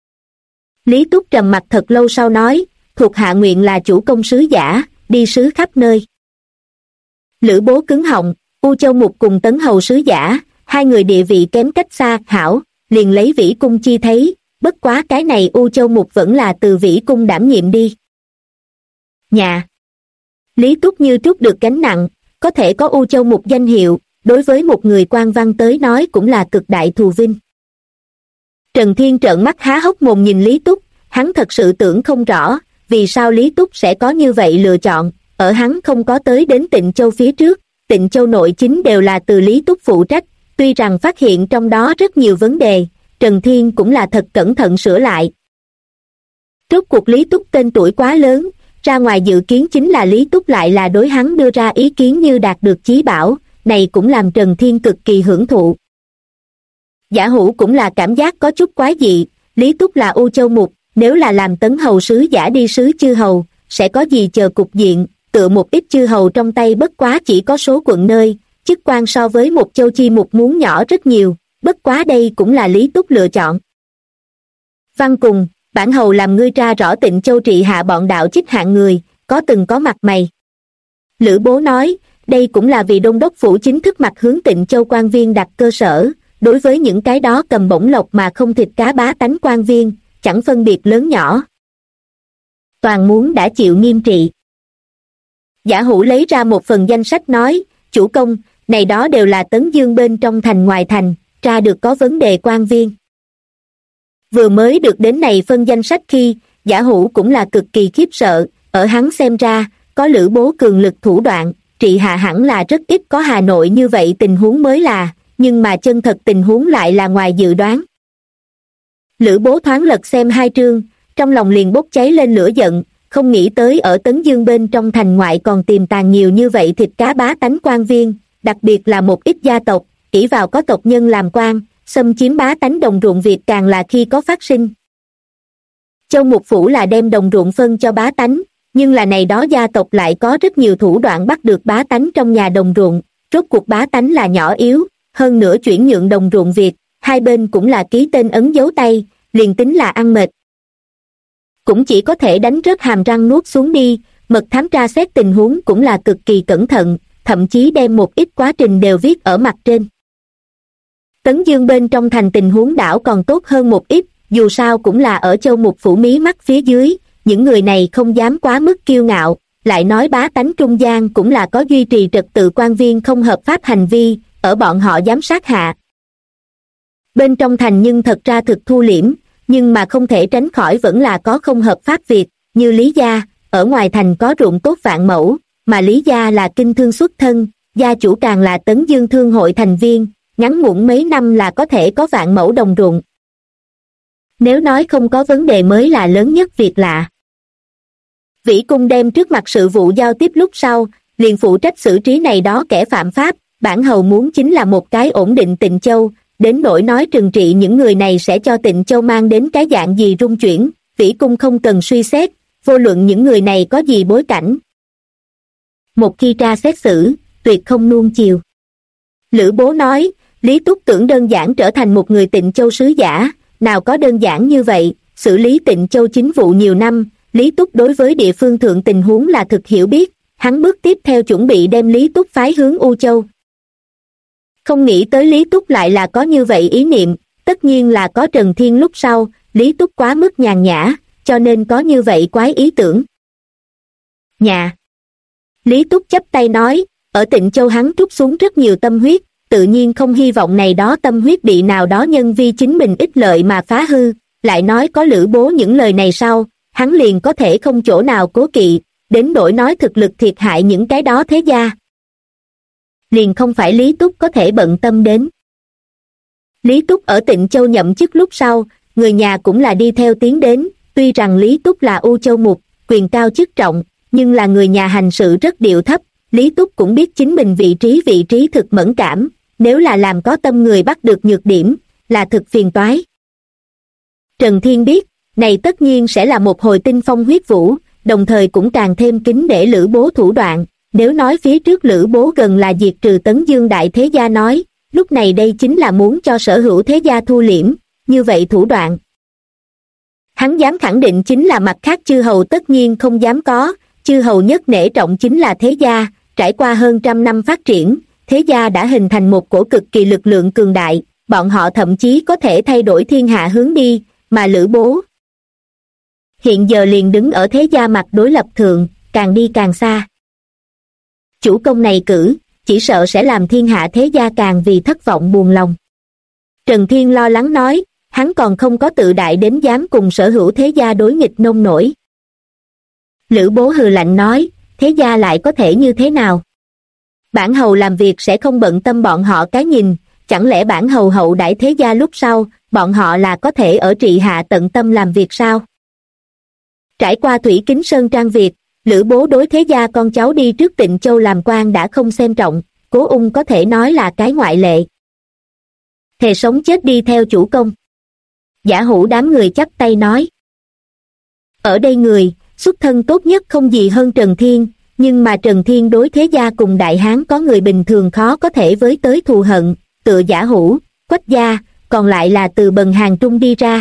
Speaker 1: Lý Túc trầm mặt thật lâu sau nói, thuộc hạ nguyện là chủ công sứ giả, đi sứ khắp nơi. Lữ Bố cứng họng, U Châu Mục cùng Tấn Hầu sứ giả, hai người địa vị kém cách xa, hảo, liền lấy Vĩ Cung chi thấy, bất quá cái này U Châu Mục vẫn là từ Vĩ Cung đảm nhiệm đi. Nhà. Lý Túc như trút được gánh nặng, có thể có U Châu Mục danh hiệu, đối với một người quan văn tới nói cũng là cực đại thù vinh. Trần Thiên trợn mắt há hốc mồm nhìn Lý Túc, hắn thật sự tưởng không rõ, vì sao Lý Túc sẽ có như vậy lựa chọn, ở hắn không có tới đến Tịnh Châu phía trước, Tịnh Châu nội chính đều là từ Lý Túc phụ trách, tuy rằng phát hiện trong đó rất nhiều vấn đề, Trần Thiên cũng là thật cẩn thận sửa lại. Rốt cuộc Lý Túc tên tuổi quá lớn, ra ngoài dự kiến chính là Lý Túc lại là đối hắn đưa ra ý kiến như đạt được chí bảo, này cũng làm Trần Thiên cực kỳ hưởng thụ. Giả Hữu cũng là cảm giác có chút quái dị, Lý Túc là U Châu Mục, nếu là làm Tấn Hầu sứ giả đi sứ chư hầu, sẽ có gì chờ cục diện, tựa một ít chư hầu trong tay bất quá chỉ có số quận nơi, chức quan so với một châu chi mục muốn nhỏ rất nhiều, bất quá đây cũng là Lý Túc lựa chọn. Văn cùng, bản hầu làm ngươi tra rõ Tịnh Châu trị hạ bọn đạo trích hạng người, có từng có mặt mày. Lữ Bố nói, đây cũng là vì Đôn đốc phủ chính thức mặt hướng Tịnh Châu quan viên đặt cơ sở, đối với những cái đó cầm bổng lộc mà không thịt cá bá tánh quan viên, chẳng phân biệt lớn nhỏ. Toàn muốn đã chịu nghiêm trị. Giả Hữu lấy ra một phần danh sách nói, chủ công, này đó đều là Tấn Dương bên trong thành ngoài thành, tra được có vấn đề quan viên. Vừa mới được đến này phân danh sách khi, Giả Hữu cũng là cực kỳ khiếp sợ, ở hắn xem ra, có Lữ Bố cường lực thủ đoạn, trị hạ hẳn là rất ít có Hà Nội như vậy tình huống mới là, nhưng mà chân thật tình huống lại là ngoài dự đoán. Lữ Bố thoáng lật xem hai chương, trong lòng liền bốc cháy lên lửa giận, không nghĩ tới ở Tấn Dương bên trong thành ngoại còn tiềm tàng nhiều như vậy thịt cá bá tánh quan viên, đặc biệt là một ít gia tộc, ỷ vào có tộc nhân làm quan, xâm chiếm bá tánh đồng ruộng việc càng là khi có phát sinh. Châu Mục Phủ là đem đồng ruộng phân cho bá tánh, nhưng là này đó gia tộc lại có rất nhiều thủ đoạn bắt được bá tánh trong nhà đồng ruộng, rốt cuộc bá tánh là nhỏ yếu, hơn nữa chuyển nhượng đồng ruộng việc, hai bên cũng là ký tên ấn dấu tay, liền tính là ăn mệt. Cũng chỉ có thể đánh rớt hàm răng nuốt xuống đi, mật thám tra xét tình huống cũng là cực kỳ cẩn thận, thậm chí đem một ít quá trình đều viết ở mặt trên. Tấn Dương bên trong thành tình huống đảo còn tốt hơn một ít, dù sao cũng là ở Châu Mục Phủ mí mắt phía dưới, những người này không dám quá mức kiêu ngạo, lại nói bá tánh trung gian cũng là có duy trì trật tự quan viên không hợp pháp hành vi, ở bọn họ giám sát hạ. Bên trong thành nhưng thật ra thực thu liễm, nhưng mà không thể tránh khỏi vẫn là có không hợp pháp việc, như Lý Gia, ở ngoài thành có ruộng tốt vạn mẫu, mà Lý Gia là kinh thương xuất thân, gia chủ càng là Tấn Dương Thương hội thành viên, ngắn ngủn mấy năm là có thể có vạn mẫu đồng ruộng. Nếu nói không có vấn đề mới là lớn nhất việc lạ. Vĩ Cung đem trước mặt sự vụ giao tiếp lúc sau, liền phụ trách xử trí này đó kẻ phạm pháp, bản hầu muốn chính là một cái ổn định Tịnh Châu, đến nỗi nói trừng trị những người này sẽ cho Tịnh Châu mang đến cái dạng gì rung chuyển, Vĩ Cung không cần suy xét, vô luận những người này có gì bối cảnh. Một khi tra xét xử, tuyệt không nuông chiều. Lữ Bố nói, Lý Túc tưởng đơn giản trở thành một người Tịnh Châu sứ giả, nào có đơn giản như vậy, xử lý Tịnh Châu chính vụ nhiều năm, Lý Túc đối với địa phương thượng tình huống là thực hiểu biết, hắn bước tiếp theo chuẩn bị đem Lý Túc phái hướng U Châu. Không nghĩ tới Lý Túc lại là có như vậy ý niệm, tất nhiên là có Trần Thiên lúc sau, Lý Túc quá mức nhàn nhã, cho nên có như vậy quái ý tưởng. Nhà. Lý Túc chắp tay nói, ở Tịnh Châu hắn trút xuống rất nhiều tâm huyết, tự nhiên không hy vọng này đó tâm huyết bị nào đó nhân vi chính mình ích lợi mà phá hư, lại nói có Lữ Bố những lời này sau, hắn liền có thể không chỗ nào cố kỵ, đến nỗi nói thực lực thiệt hại những cái đó thế gia. Liền không phải Lý Túc có thể bận tâm đến. Lý Túc ở Tịnh Châu nhậm chức lúc sau, người nhà cũng là đi theo tiến đến, tuy rằng Lý Túc là U Châu Mục, quyền cao chức trọng, nhưng là người nhà hành sự rất điệu thấp, Lý Túc cũng biết chính mình vị trí thực mẫn cảm, nếu là làm có tâm người bắt được nhược điểm, là thực phiền toái. Trần Thiên biết, này tất nhiên sẽ là một hồi tinh phong huyết vũ, đồng thời cũng càng thêm kính để Lữ Bố thủ đoạn, nếu nói phía trước Lữ Bố gần là diệt trừ Tấn Dương đại thế gia nói, lúc này đây chính là muốn cho sở hữu thế gia thu liễm, như vậy thủ đoạn. Hắn dám khẳng định chính là mặt khác chư hầu tất nhiên không dám có, chư hầu nhất nể trọng chính là thế gia, trải qua hơn trăm năm phát triển, thế gia đã hình thành một cổ cực kỳ lực lượng cường đại, bọn họ thậm chí có thể thay đổi thiên hạ hướng đi, mà Lữ Bố hiện giờ liền đứng ở thế gia mặt đối lập thượng, càng đi càng xa. Chủ công này cử, chỉ sợ sẽ làm thiên hạ thế gia càng vì thất vọng buồn lòng. Trần Thiên lo lắng nói, hắn còn không có tự đại đến dám cùng sở hữu thế gia đối nghịch nông nổi. Lữ Bố hừ lạnh nói, thế gia lại có thể như thế nào? Bản hầu làm việc sẽ không bận tâm bọn họ cái nhìn, chẳng lẽ bản hầu hậu đãi thế gia lúc sau, bọn họ là có thể ở trị hạ tận tâm làm việc sao? Trải qua Thủy Kính Sơn Trang việc, Lữ Bố đối thế gia con cháu đi trước Tịnh Châu làm quan đã không xem trọng, Cố Ung có thể nói là cái ngoại lệ. Thề sống chết đi theo chủ công. Giả Hủ đám người chắp tay nói. Ở đây người, xuất thân tốt nhất không gì hơn Trần Thiên, nhưng mà Trần Thiên đối thế gia cùng Đại Hán có người bình thường khó có thể với tới thù hận, tựa Giả Hủ, Quách gia, còn lại là từ bần hàng trung đi ra.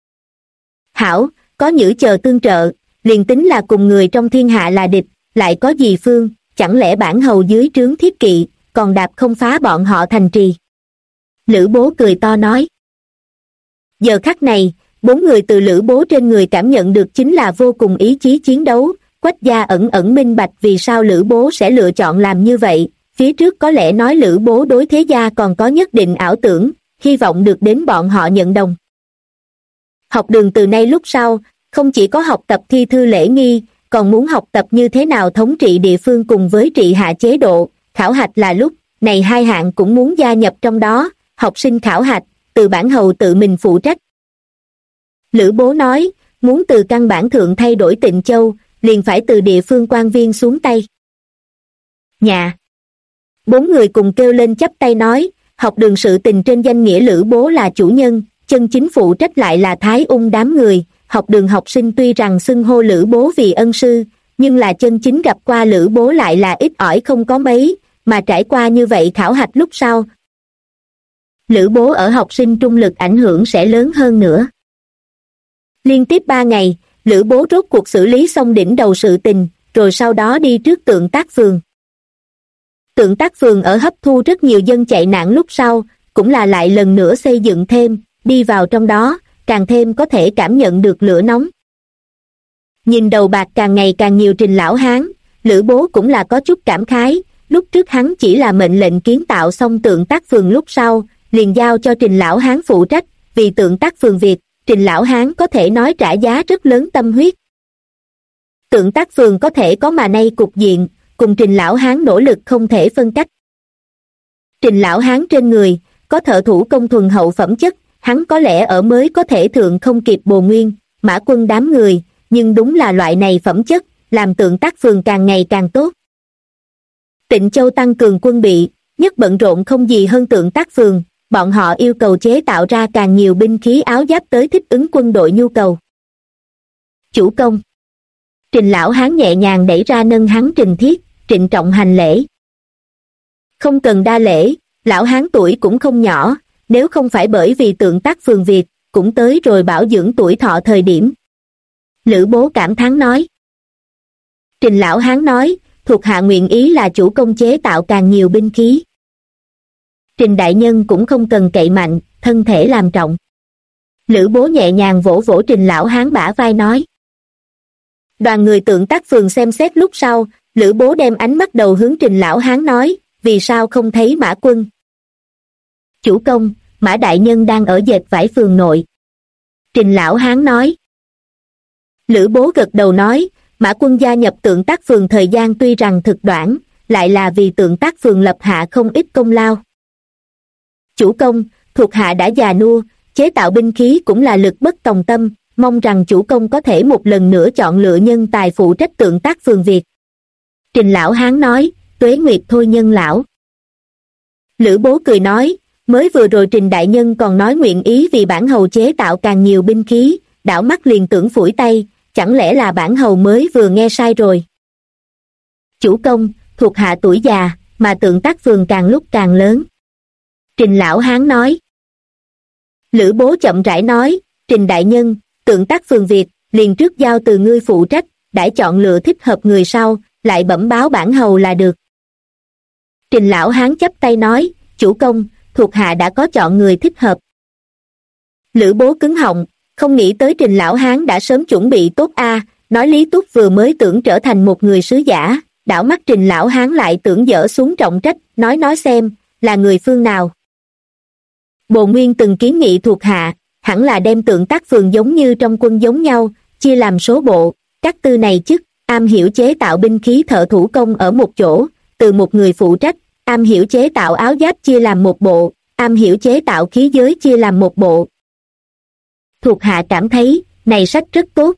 Speaker 1: Hảo, có Nhữ chờ tương trợ, liền tính là cùng người trong thiên hạ là địch, lại có gì phương, chẳng lẽ bản hầu dưới trướng thiết kỵ, còn đạp không phá bọn họ thành trì. Lữ Bố cười to nói. Giờ khắc này, 4 người từ Lữ Bố trên người cảm nhận được chính là vô cùng ý chí chiến đấu, Quách gia ẩn ẩn minh bạch vì sao Lữ Bố sẽ lựa chọn làm như vậy, phía trước có lẽ nói Lữ Bố đối thế gia còn có nhất định ảo tưởng, hy vọng được đến bọn họ nhận đồng. Học đường từ nay lúc sau, không chỉ có học tập thi thư lễ nghi, còn muốn học tập như thế nào thống trị địa phương cùng với trị hạ chế độ, khảo hạch là lúc, này 2 hạng cũng muốn gia nhập trong đó, học sinh khảo hạch, từ bản hầu tự mình phụ trách. Lữ Bố nói, muốn từ căn bản thượng thay đổi Tịnh Châu, liền phải từ địa phương quan viên xuống tay. Nhà. 4 người cùng kêu lên chắp tay nói, học đường sự tình trên danh nghĩa Lữ Bố là chủ nhân, chân chính phụ trách lại là Thái Ung đám người, học đường học sinh tuy rằng xưng hô Lữ Bố vì ân sư, nhưng là chân chính gặp qua Lữ Bố lại là ít ỏi không có mấy, mà trải qua như vậy khảo hạch lúc sau. Lữ Bố ở học sinh trung lực ảnh hưởng sẽ lớn hơn nữa. Liên tiếp 3 ngày, Lữ Bố rốt cuộc xử lý xong đỉnh đầu sự tình, rồi sau đó đi trước Tượng Tác Phường. Tượng Tác Phường ở hấp thu rất nhiều dân chạy nạn lúc sau, cũng là lại lần nữa xây dựng thêm, đi vào trong đó, càng thêm có thể cảm nhận được lửa nóng. Nhìn đầu bạc càng ngày càng nhiều Trình lão hán, Lữ Bố cũng là có chút cảm khái, lúc trước hắn chỉ là mệnh lệnh kiến tạo xong Tượng Tác Phường lúc sau, liền giao cho Trình lão hán phụ trách, vì Tượng Tác Phường việc, Trình lão hán có thể nói trả giá rất lớn tâm huyết. Tượng Tác Phường có thể có mà nay cục diện, cùng Trình lão hán nỗ lực không thể phân cách. Trình lão hán trên người, có thợ thủ công thuần hậu phẩm chất, hắn có lẽ ở mới có thể thượng không kịp Bồ Nguyên, Mã Quân đám người, nhưng đúng là loại này phẩm chất, làm Tượng Tác Phường càng ngày càng tốt. Tịnh Châu tăng cường quân bị, nhất bận rộn không gì hơn Tượng Tác Phường, bọn họ yêu cầu chế tạo ra càng nhiều binh khí áo giáp tới thích ứng quân đội nhu cầu. Chủ công. Trình lão hán nhẹ nhàng đẩy ra nâng hắn Trình Thiết, trịnh trọng hành lễ. Không cần đa lễ, lão hán tuổi cũng không nhỏ, nếu không phải bởi vì Tượng Tác Phường việc, cũng tới rồi bảo dưỡng tuổi thọ thời điểm. Lữ Bố cảm thán nói. Trình lão hán nói, thuộc hạ nguyện ý là chủ công chế tạo càng nhiều binh khí. Trình đại nhân cũng không cần cậy mạnh, thân thể làm trọng. Lữ Bố nhẹ nhàng vỗ vỗ Trình lão hán bả vai nói. Đoàn người Tượng Tác Phường xem xét lúc sau, Lữ Bố đem ánh mắt đầu hướng Trình lão hán nói, vì sao không thấy Mã Quân? Chủ công, Mã đại nhân đang ở dệt vải phường nội. Trình lão hán nói. Lữ Bố gật đầu nói, Mã Quân gia nhập Tượng Tác Phường thời gian tuy rằng thực đoạn, lại là vì Tượng Tác Phường lập hạ không ít công lao. Chủ công, thuộc hạ đã già nua, chế tạo binh khí cũng là lực bất tòng tâm, mong rằng chủ công có thể một lần nữa chọn lựa nhân tài phụ trách Tượng Tác Phường việc. Trình lão hán nói, tuế nguyệt thôi nhân lão. Lữ Bố cười nói, mới vừa rồi Trình đại nhân còn nói nguyện ý vì bản hầu chế tạo càng nhiều binh khí, đảo mắt liền tưởng phủi tay, chẳng lẽ là bản hầu mới vừa nghe sai rồi. Chủ công, thuộc hạ tuổi già, mà Tượng Tác Phường càng lúc càng lớn. Trình lão hán nói. Lữ Bố chậm rãi nói, Trình đại nhân, Tượng Tác Phường việc, liền trước giao từ ngươi phụ trách, đãi chọn lựa thích hợp người sau, lại bẩm báo bản hầu là được. Trình lão hán chắp tay nói, chủ công, thuộc hạ đã có chọn người thích hợp. Lữ Bố cứng họng, không nghĩ tới Trình lão hán đã sớm chuẩn bị tốt nói Lý Túc vừa mới tưởng trở thành một người sứ giả, đảo mắt Trình lão hán lại tưởng dỡ xuống trọng trách, nói xem, là người phương nào. Bồ Nguyên từng kiến nghị thuộc hạ, hẳn là đem Tượng Tác Phường giống như trong quân giống nhau, chia làm số bộ, các tư này chức, am hiểu chế tạo binh khí thợ thủ công ở một chỗ, từ một người phụ trách, am hiểu chế tạo áo giáp chia làm một bộ, am hiểu chế tạo khí giới chia làm một bộ. Thuộc hạ cảm thấy, này sách rất tốt.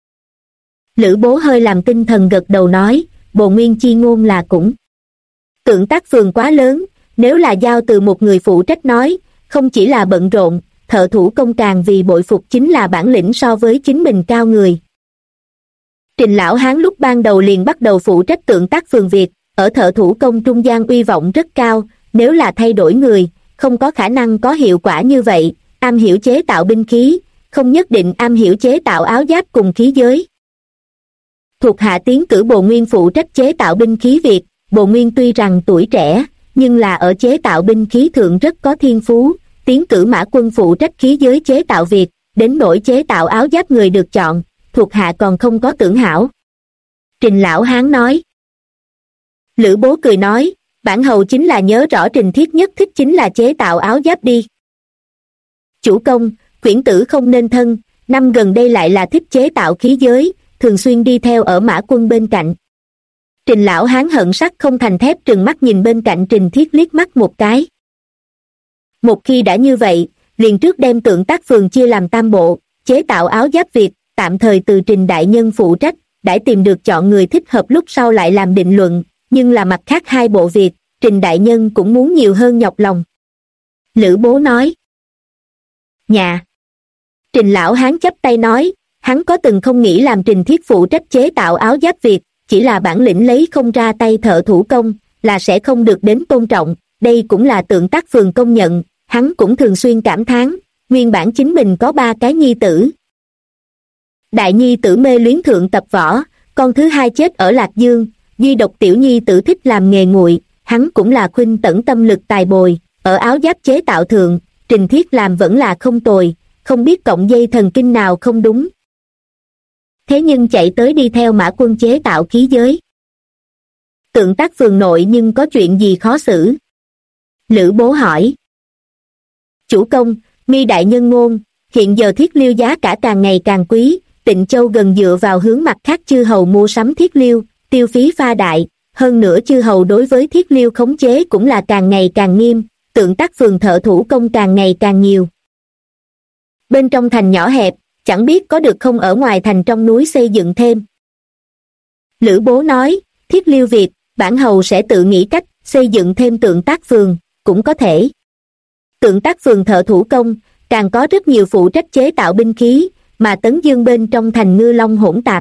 Speaker 1: Lữ Bố hơi làm tinh thần gật đầu nói, Bồ Nguyên chi ngôn là cũng. Tượng Tác Phường quá lớn, nếu là giao từ một người phụ trách nói, không chỉ là bận rộn, thợ thủ công càng vì bội phục chính là bản lĩnh so với chính mình cao người. Trình lão hán lúc ban đầu liền bắt đầu phụ trách Tượng Tác Phường việc, ở thợ thủ công trung gian uy vọng rất cao, nếu là thay đổi người, không có khả năng có hiệu quả như vậy, am hiểu chế tạo binh khí, không nhất định am hiểu chế tạo áo giáp cùng khí giới. Thuộc hạ tiến cử Bồ Nguyên phụ trách chế tạo binh khí việc, Bồ Nguyên tuy rằng tuổi trẻ, nhưng là ở chế tạo binh khí thượng rất có thiên phú, tiến cử Mã Quân phụ trách khí giới chế tạo việc, đến nỗi chế tạo áo giáp người được chọn, thuộc hạ còn không có tưởng hảo. Trình lão hán nói. Lữ Bố cười nói, bản hầu chính là nhớ rõ Trình Thiết nhất thích chính là chế tạo áo giáp đi. Chủ công, quyển tử không nên thân, năm gần đây lại là thích chế tạo khí giới, thường xuyên đi theo ở Mã Quân bên cạnh. Trình lão hán hận sắt không thành thép trừng mắt nhìn bên cạnh Trình Thiết liếc mắt một cái. Một khi đã như vậy, liền trước đem Tượng Tác Phường chia làm tam bộ, chế tạo áo giáp việc, tạm thời từ Trình đại nhân phụ trách, đãi tìm được chọn người thích hợp lúc sau lại làm định luận, nhưng là mặt khác hai bộ việc, Trình đại nhân cũng muốn nhiều hơn nhọc lòng. Lữ Bố nói. Nhà. Trình lão hán chắp tay nói, hắn có từng không nghĩ làm Trình Thiết phụ trách chế tạo áo giáp việc, chỉ là bản lĩnh lấy không ra tay thợ thủ công, là sẽ không được đến tôn trọng, đây cũng là Tượng Tác Phường công nhận, hắn cũng thường xuyên cảm thán, nguyên bản chính mình có 3 cái nhi tử. Đại nhi tử mê luyến thượng tập võ, con thứ hai chết ở Lạc Dương, duy độc tiểu nhi tử thích làm nghề nguội, hắn cũng là khuynh tẩn tâm lực tài bồi, ở áo giáp chế tạo thượng, Trình Thiết làm vẫn là không tồi, không biết cộng dây thần kinh nào không đúng. Thế nhưng chạy tới đi theo Mã Quân chế tạo khí giới. Tượng Tác Phường nội nhưng có chuyện gì khó xử? Lữ Bố hỏi. Chủ công, mi đại nhân ngôn, hiện giờ thiết liêu giá cả càng ngày càng quý, Tịnh Châu gần dựa vào hướng mặt khác chư hầu mua sắm thiết liêu, tiêu phí pha đại, hơn nữa chư hầu đối với thiết liêu khống chế cũng là càng ngày càng nghiêm, Tượng Tác Phường thợ thủ công càng ngày càng nhiều. Bên trong thành nhỏ hẹp, chẳng biết có được không ở ngoài thành trong núi xây dựng thêm. Lữ Bố nói, thiết liêu việc, bản hầu sẽ tự nghĩ cách xây dựng thêm Tượng Tác Phường, cũng có thể. Tượng Tác Phường thợ thủ công, càng có rất nhiều phụ trách chế tạo binh khí, mà Tấn Dương bên trong thành ngư long hỗn tạp.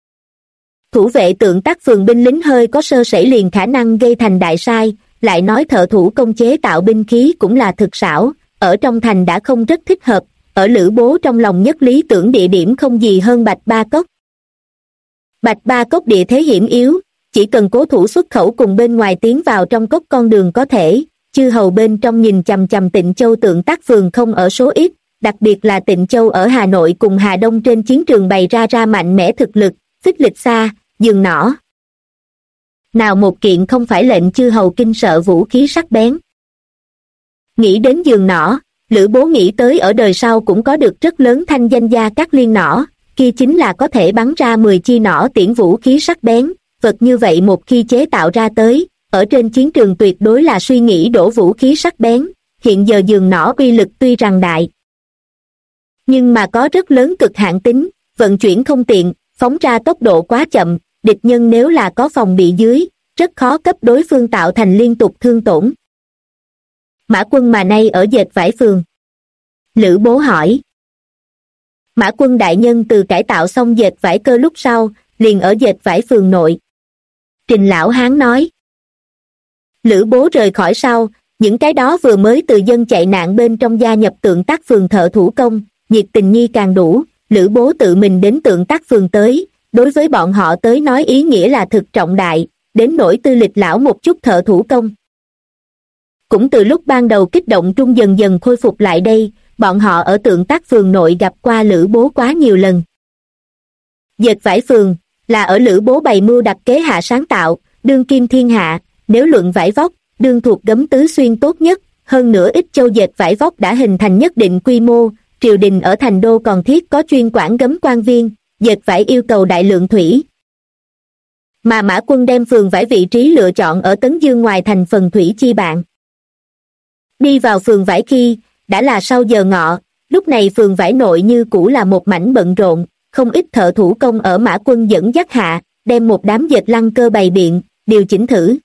Speaker 1: Thủ vệ Tượng Tác Phường binh lính hơi có sơ sẩy liền khả năng gây thành đại sai, lại nói thợ thủ công chế tạo binh khí cũng là thực xảo, ở trong thành đã không rất thích hợp, ở Lữ Bố trong lòng nhất lý tưởng địa điểm không gì hơn Bạch Ba Cốc. Bạch Ba Cốc địa thế hiểm yếu, chỉ cần cố thủ xuất khẩu cùng bên ngoài tiến vào trong cốc con đường có thể, chư hầu bên trong nhìn chằm chằm Tịnh Châu Tượng Tác Phường không ở số ít, đặc biệt là Tịnh Châu ở Hà Nội cùng Hà Đông trên chiến trường bày ra mạnh mẽ thực lực, phích lịch xa, giường nỏ. Nào một kiện không phải lệnh chư hầu kinh sợ vũ khí sắc bén. Nghĩ đến giường nỏ, Lữ Bố nghĩ tới ở đời sau cũng có được rất lớn thanh danh gia các liên nỏ, kia chính là có thể bắn ra 10 chi nỏ tiễn vũ khí sắc bén, vật như vậy một khi chế tạo ra tới, ở trên chiến trường tuyệt đối là suy nghĩ đổ vũ khí sắc bén, hiện giờ giường nỏ uy lực tuy rằng đại, nhưng mà có rất lớn cực hạn tính, vận chuyển không tiện, phóng ra tốc độ quá chậm, địch nhân nếu là có phòng bị dưới, rất khó cấp đối phương tạo thành liên tục thương tổn. Mã Quân mà nay ở dệt vải phường. Lữ Bố hỏi. Mã Quân đại nhân từ cải tạo xong dệt vải cơ lúc sau, liền ở dệt vải phường nội. Trình lão hán nói. Lữ Bố rời khỏi sau, những cái đó vừa mới từ dân chạy nạn bên trong gia nhập Tượng Tác phường thợ thủ công, nhiệt tình nhi càng đủ, Lữ Bố tự mình đến Tượng Tác phường tới, đối với bọn họ tới nói ý nghĩa là thực trọng đại, đến nỗi tư lịch lão một chút thợ thủ công. Cũng từ lúc ban đầu kích động trung dần dần khôi phục lại đây, bọn họ ở Tượng Tác phường nội gặp qua Lữ Bố quá nhiều lần. Dệt vải phường, là ở Lữ Bố bày mưu đặt kế hạ sáng tạo, đương kim thiên hạ, nếu luận vải vóc, đương thuộc gấm tứ xuyên tốt nhất, hơn nữa Ích Châu dệt vải vóc đã hình thành nhất định quy mô, triều đình ở thành đô còn thiết có chuyên quản gấm quan viên, dệt vải yêu cầu đại lượng thủy. Mà Mã Quân đem phường vải vị trí lựa chọn ở Tấn Dương ngoài thành phần thủy chi bạn. Đi vào phường vải khi, đã là sau giờ ngọ, lúc này phường vải nội như cũ là một mảnh bận rộn, không ít thợ thủ công ở Mã Quân dẫn dắt hạ, đem một đám dệt lăng cơ bày biện, điều chỉnh thử.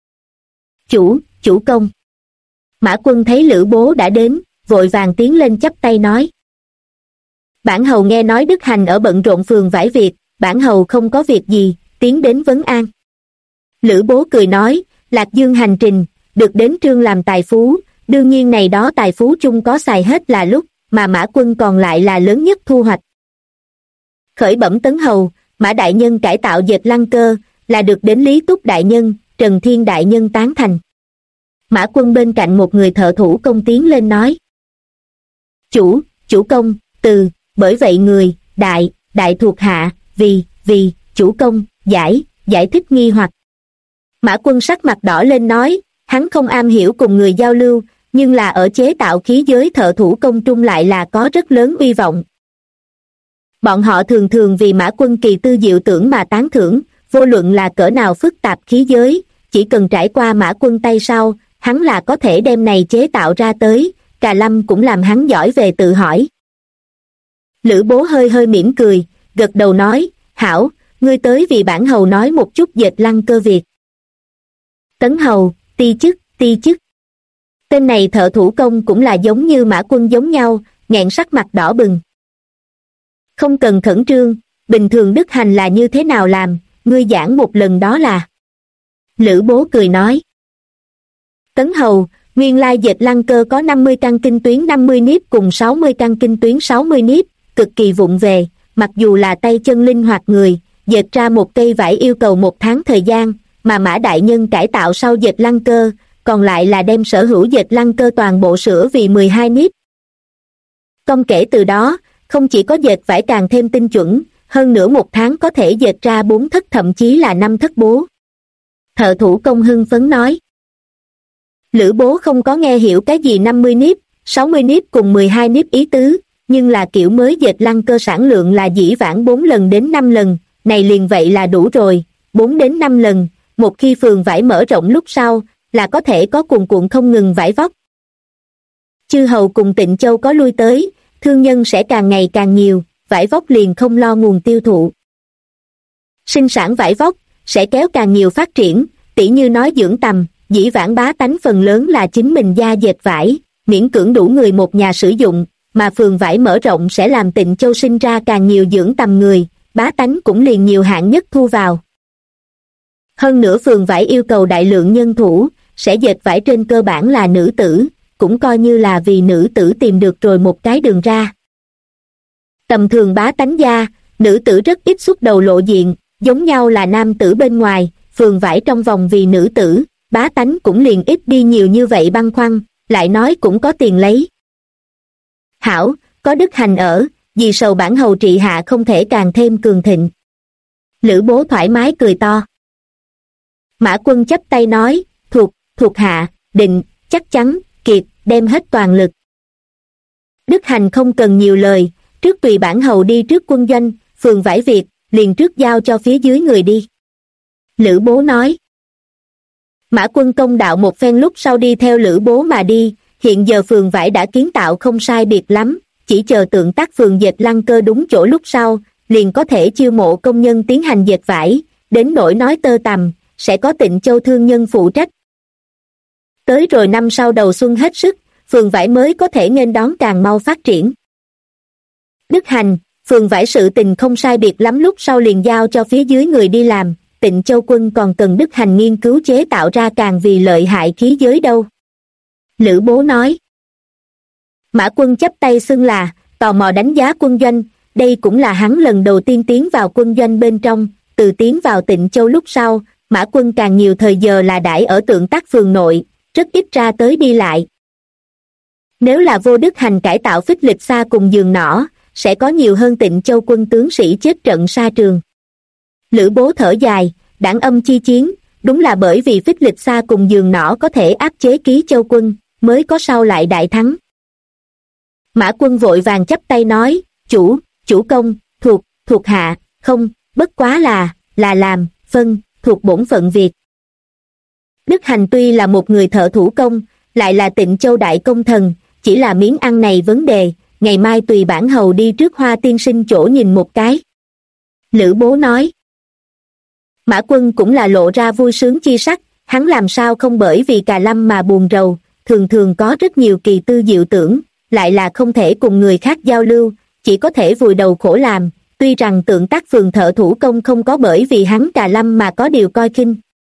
Speaker 1: Chủ công. Mã Quân thấy Lữ Bố đã đến, vội vàng tiến lên chắp tay nói. Bản hầu nghe nói Đức Hành ở bận rộn phường vải việc, bản hầu không có việc gì, tiến đến vấn an. Lữ Bố cười nói, Lạc Dương hành trình, được đến trương làm tài phú, đương nhiên này đó tài phú chung có xài hết là lúc, mà Mã Quân còn lại là lớn nhất thu hoạch. Khởi bẩm tấn hầu, Mã đại nhân cải tạo dệt lăng cơ, là được đến Lý Túc đại nhân, Trần Thiên đại nhân tán thành. Mã Quân bên cạnh một người thợ thủ công tiến lên nói. Chủ công, bởi vậy người, đại thuộc hạ, vì, chủ công, giải thích nghi hoặc. Mã Quân sắc mặt đỏ lên nói, hắn không am hiểu cùng người giao lưu, nhưng là ở chế tạo khí giới thợ thủ công trung lại là có rất lớn uy vọng. Bọn họ thường thường vì Mã Quân kỳ tư diệu tưởng mà tán thưởng, vô luận là cỡ nào phức tạp khí giới, chỉ cần trải qua Mã Quân tay sau, hắn là có thể đem này chế tạo ra tới, Cà Lâm cũng làm hắn giỏi về tự hỏi. Lữ Bố hơi mỉm cười, gật đầu nói, hảo, ngươi tới vì bản hầu nói một chút dệt lăng cơ việc. Tấn hầu, ti chức. Tên này thợ thủ công cũng là giống như Mã Quân giống nhau, nghẹn sắc mặt đỏ bừng. Không cần khẩn trương, bình thường Đức Hành là như thế nào làm, ngươi giảng một lần đó là. Lữ Bố cười nói. Tấn hầu, nguyên lai dệt lăng cơ có 50 căn kinh tuyến 50 nếp cùng 60 căn kinh tuyến 60 nếp, cực kỳ vụng về, mặc dù là tay chân linh hoạt người, dệt ra một cây vải yêu cầu 1 tháng thời gian, mà Mã đại nhân cải tạo sau dệt lăng cơ, còn lại là đem sở hữu dệt lăng cơ toàn bộ sửa vì 12 nếp. Công kể từ đó, không chỉ có dệt vải càng thêm tinh chuẩn, hơn nữa 1 tháng có thể dệt ra 4 thất thậm chí là 5 thất bố. Thợ thủ công hưng phấn nói. Lữ Bố không có nghe hiểu cái gì 50 nếp, 60 nếp cùng 12 nếp ý tứ, nhưng là kiểu mới dệt lăng cơ sản lượng là dĩ vãng 4 lần đến 5 lần, này liền vậy là đủ rồi, 4 đến 5 lần, một khi phường vải mở rộng lúc sau, là có thể có cuồn cuộn không ngừng vải vóc. Chư hầu cùng Tịnh Châu có lui tới, thương nhân sẽ càng ngày càng nhiều, vải vóc liền không lo nguồn tiêu thụ. Sinh sản vải vóc sẽ kéo càng nhiều phát triển, tỉ như nói dưỡng tầm, dĩ vãng bá tánh phần lớn là chính mình gia dệt vải, miễn cưỡng đủ người một nhà sử dụng, mà phường vải mở rộng sẽ làm Tịnh Châu sinh ra càng nhiều dưỡng tầm người, bá tánh cũng liền nhiều hạng nhất thu vào. Hơn nữa phường vải yêu cầu đại lượng nhân thủ, sẽ dệt vải trên cơ bản là nữ tử, cũng coi như là vì nữ tử tìm được rồi một cái đường ra. Tầm thường bá tánh gia, nữ tử rất ít xuất đầu lộ diện, giống nhau là nam tử bên ngoài, phường vải trong vòng vì nữ tử, bá tánh cũng liền ít đi nhiều như vậy băn khoăn, lại nói cũng có tiền lấy. Hảo, có Đức Hành ở, vì sầu bản hầu trị hạ không thể càng thêm cường thịnh. Lữ Bố thoải mái cười to. Mã Quân chắp tay nói, thuộc hạ, định, chắc chắn, kiệt, đem hết toàn lực. Đức Hành không cần nhiều lời, trước tùy bản hầu đi trước quân doanh, phường vải việc, liền trước giao cho phía dưới người đi. Lữ Bố nói. Mã Quân công đạo một phen lúc sau đi theo Lữ Bố mà đi, hiện giờ phường vải đã kiến tạo không sai biệt lắm, chỉ chờ tượng tác phường dệt lăng cơ đúng chỗ lúc sau, liền có thể chiêu mộ công nhân tiến hành dệt vải, đến nỗi nói tơ tằm, sẽ có Tịnh Châu thương nhân phụ trách. Tới rồi năm sau đầu xuân hết sức, phường vải mới có thể nghênh đón càng mau phát triển. Đức Hành, phường vải sự tình không sai biệt lắm lúc sau liền giao cho phía dưới người đi làm, Tịnh Châu quân còn cần Đức Hành nghiên cứu chế tạo ra càng vì lợi hại khí giới đâu. Lữ Bố nói. Mã Quân chắp tay xưng là, tò mò đánh giá quân doanh, đây cũng là hắn lần đầu tiên tiến vào quân doanh bên trong, từ tiến vào Tịnh Châu lúc sau, Mã Quân càng nhiều thời giờ là đãi ở tượng tác phường nội, rất ít ra tới đi lại. Nếu là vô Đức Hành cải tạo phích lịch xa cùng giường nỏ, sẽ có nhiều hơn Tịnh Châu quân tướng sĩ chết trận xa trường. Lữ Bố thở dài, đảng âm chi chiến, đúng là bởi vì phích lịch xa cùng giường nỏ có thể áp chế Ký Châu quân, mới có sau lại đại thắng. Mã Quân vội vàng chắp tay nói, chủ công, thuộc hạ, không, bất quá là làm, thuộc bổn phận việc. Đức Hành tuy là một người thợ thủ công, lại là Tịnh Châu đại công thần, chỉ là miếng ăn này vấn đề, ngày mai tùy bản hầu đi trước Hoa tiên sinh chỗ nhìn một cái. Lữ Bố nói. Mã Quân cũng là lộ ra vui sướng chi sắc, hắn làm sao không bởi vì Cà Lâm mà buồn rầu, thường thường có rất nhiều kỳ tư diệu tưởng, lại là không thể cùng người khác giao lưu, chỉ có thể vùi đầu khổ làm, tuy rằng tượng tác phường thợ thủ công không có bởi vì hắn Cà Lâm mà có điều coi khinh.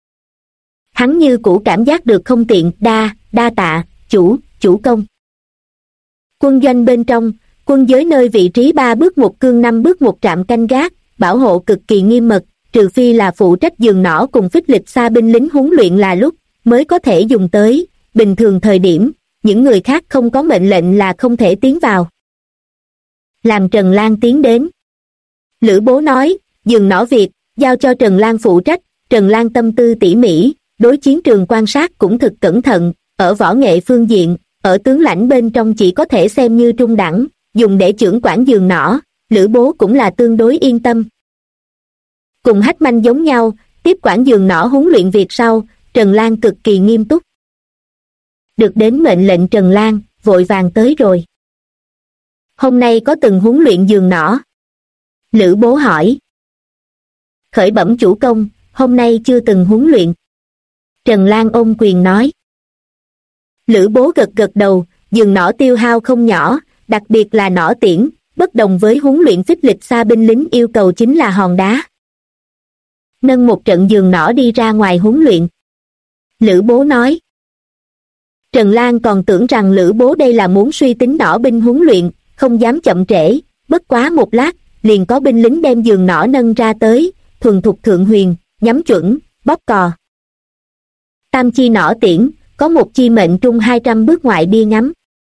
Speaker 1: Hắn như cũ cảm giác được không tiện, đa tạ, chủ công. Quân doanh bên trong, quân giới nơi vị trí 3 bước một cương 5 bước một trạm canh gác, bảo hộ cực kỳ nghiêm mật, trừ phi là phụ trách giường nỏ cùng phích lịch xa binh lính huấn luyện là lúc, mới có thể dùng tới, bình thường thời điểm, những người khác không có mệnh lệnh là không thể tiến vào. Làm Trần Lan tiến đến. Lữ Bố nói, giường nỏ việc, giao cho Trần Lan phụ trách, Trần Lan tâm tư tỉ mỉ, đối chiến trường quan sát cũng thực cẩn thận, ở võ nghệ phương diện, ở tướng lãnh bên trong chỉ có thể xem như trung đẳng, dùng để chưởng quản giường nỏ, Lữ Bố cũng là tương đối yên tâm. Cùng Hách Manh giống nhau, tiếp quản giường nỏ huấn luyện việc sau, Trần Lan cực kỳ nghiêm túc. Được đến mệnh lệnh Trần Lan, vội vàng tới rồi. Hôm nay có từng huấn luyện giường nỏ? Lữ Bố hỏi. Khởi bẩm chủ công, hôm nay chưa từng huấn luyện. Trần Lan ôm quyền nói. Lữ Bố gật đầu, giường nỏ tiêu hao không nhỏ, đặc biệt là nỏ tiễn, bất đồng với huấn luyện phích lịch xa binh lính yêu cầu chính là hòn đá. Nâng một trận giường nỏ đi ra ngoài huấn luyện. Lữ Bố nói. Trần Lan còn tưởng rằng Lữ Bố đây là muốn suy tính nỏ binh huấn luyện, không dám chậm trễ, bất quá một lát, liền có binh lính đem giường nỏ nâng ra tới, thuần thục thượng huyền, nhắm chuẩn, bóp cò. Tam chi nỏ tiễn, có một chi mệnh trung 200 bước ngoại bia ngắm.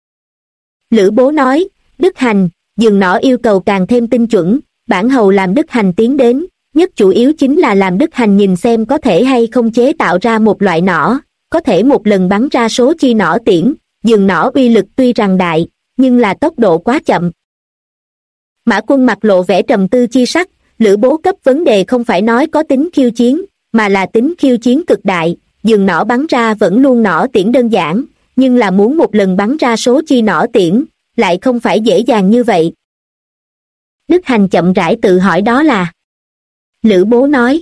Speaker 1: Lữ Bố nói, Đức Hành, giường nỏ yêu cầu càng thêm tinh chuẩn, bản hầu làm Đức Hành tiến đến, nhất chủ yếu chính là làm Đức Hành nhìn xem có thể hay không chế tạo ra một loại nỏ, có thể một lần bắn ra số chi nỏ tiễn, giường nỏ uy lực tuy rằng đại, nhưng là tốc độ quá chậm. Mã Quân mặt lộ vẻ trầm tư chi sắc, Lữ Bố cấp vấn đề không phải nói có tính khiêu chiến, mà là tính khiêu chiến cực đại, giường nỏ bắn ra vẫn luôn nỏ tiễn đơn giản, nhưng là muốn một lần bắn ra số chi nỏ tiễn, lại không phải dễ dàng như vậy. Đức Hành chậm rãi tự hỏi đó là. Lữ Bố nói.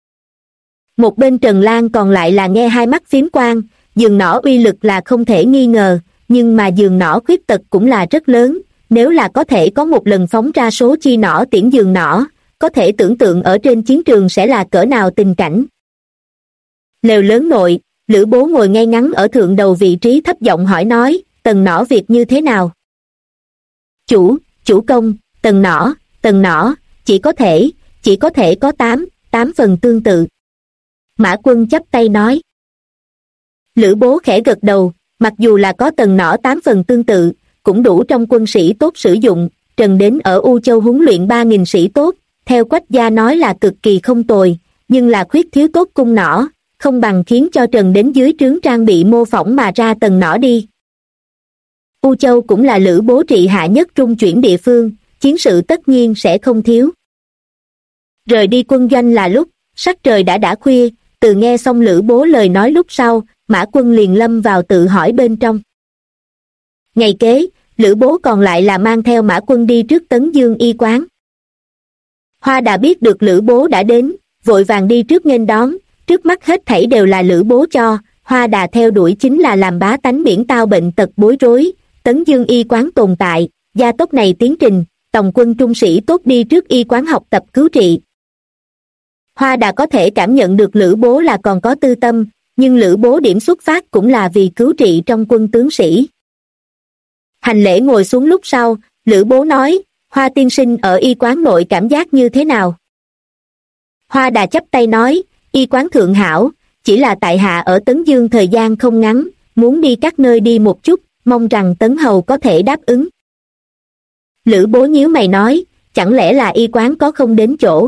Speaker 1: Một bên Trần Lan còn lại là nghe hai mắt phím quang, giường nỏ uy lực là không thể nghi ngờ, nhưng mà giường nỏ khuyết tật cũng là rất lớn, nếu là có thể có một lần phóng ra số chi nỏ tiễn giường nỏ, có thể tưởng tượng ở trên chiến trường sẽ là cỡ nào tình cảnh. Lều lớn nội, Lữ Bố ngồi ngay ngắn ở thượng đầu vị trí thấp giọng hỏi nói, tầng nỏ việc như thế nào? Chủ công, tầng nỏ, chỉ có thể có 8 phần tương tự. Mã Quân chắp tay nói. Lữ Bố khẽ gật đầu, mặc dù là có tầng nỏ 8 phần tương tự, cũng đủ trong quân sĩ tốt sử dụng, Trần đến ở U Châu huấn luyện 3.000 sĩ tốt, theo Quách gia nói là cực kỳ không tồi, nhưng là khuyết thiếu tốt cung nỏ, không bằng khiến cho Trần đến dưới trướng trang bị mô phỏng mà ra tầng nỏ đi. U Châu cũng là Lữ Bố trị hạ nhất trung chuyển địa phương, chiến sự tất nhiên sẽ không thiếu. Rời đi quân doanh là lúc, sắc trời đã khuya, từ nghe xong Lữ Bố lời nói lúc sau, Mã Quân liền lâm vào tự hỏi bên trong. Ngày kế, Lữ Bố còn lại là mang theo Mã Quân đi trước Tấn Dương y quán. Hoa Đà biết được Lữ Bố đã đến, vội vàng đi trước nghênh đón, trước mắt hết thảy đều là Lữ Bố cho, Hoa Đà theo đuổi chính là làm bá tánh biển tao bệnh tật bối rối, Tấn Dương y quán tồn tại, gia tốc này tiến trình, tòng quân trung sĩ tốt đi trước y quán học tập cứu trị. Hoa Đà có thể cảm nhận được Lữ Bố là còn có tư tâm, nhưng Lữ Bố điểm xuất phát cũng là vì cứu trị trong quân tướng sĩ. Hành lễ ngồi xuống lúc sau, Lữ Bố nói, Hoa tiên sinh ở y quán nội cảm giác như thế nào? Hoa Đà chắp tay nói, y quán thượng hảo, chỉ là tại hạ ở Tấn Dương thời gian không ngắn, muốn đi các nơi đi một chút, mong rằng Tấn Hầu có thể đáp ứng. Lữ Bố nhíu mày nói, chẳng lẽ là y quán có không đến chỗ?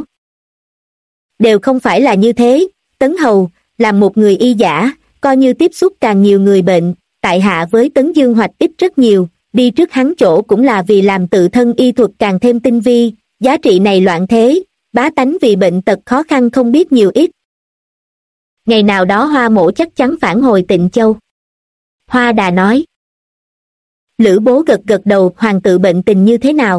Speaker 1: Đều không phải là như thế, Tấn Hầu, là một người y giả, coi như tiếp xúc càng nhiều người bệnh, tại hạ với Tấn Dương hoạch ít rất nhiều, đi trước hắn chỗ cũng là vì làm tự thân y thuật càng thêm tinh vi, giá trị này loạn thế, bá tánh vì bệnh tật khó khăn không biết nhiều ít. Ngày nào đó Hoa Mỗ chắc chắn phản hồi Tịnh Châu. Hoa Đà nói. Lữ Bố gật đầu, hoàng tự bệnh tình như thế nào?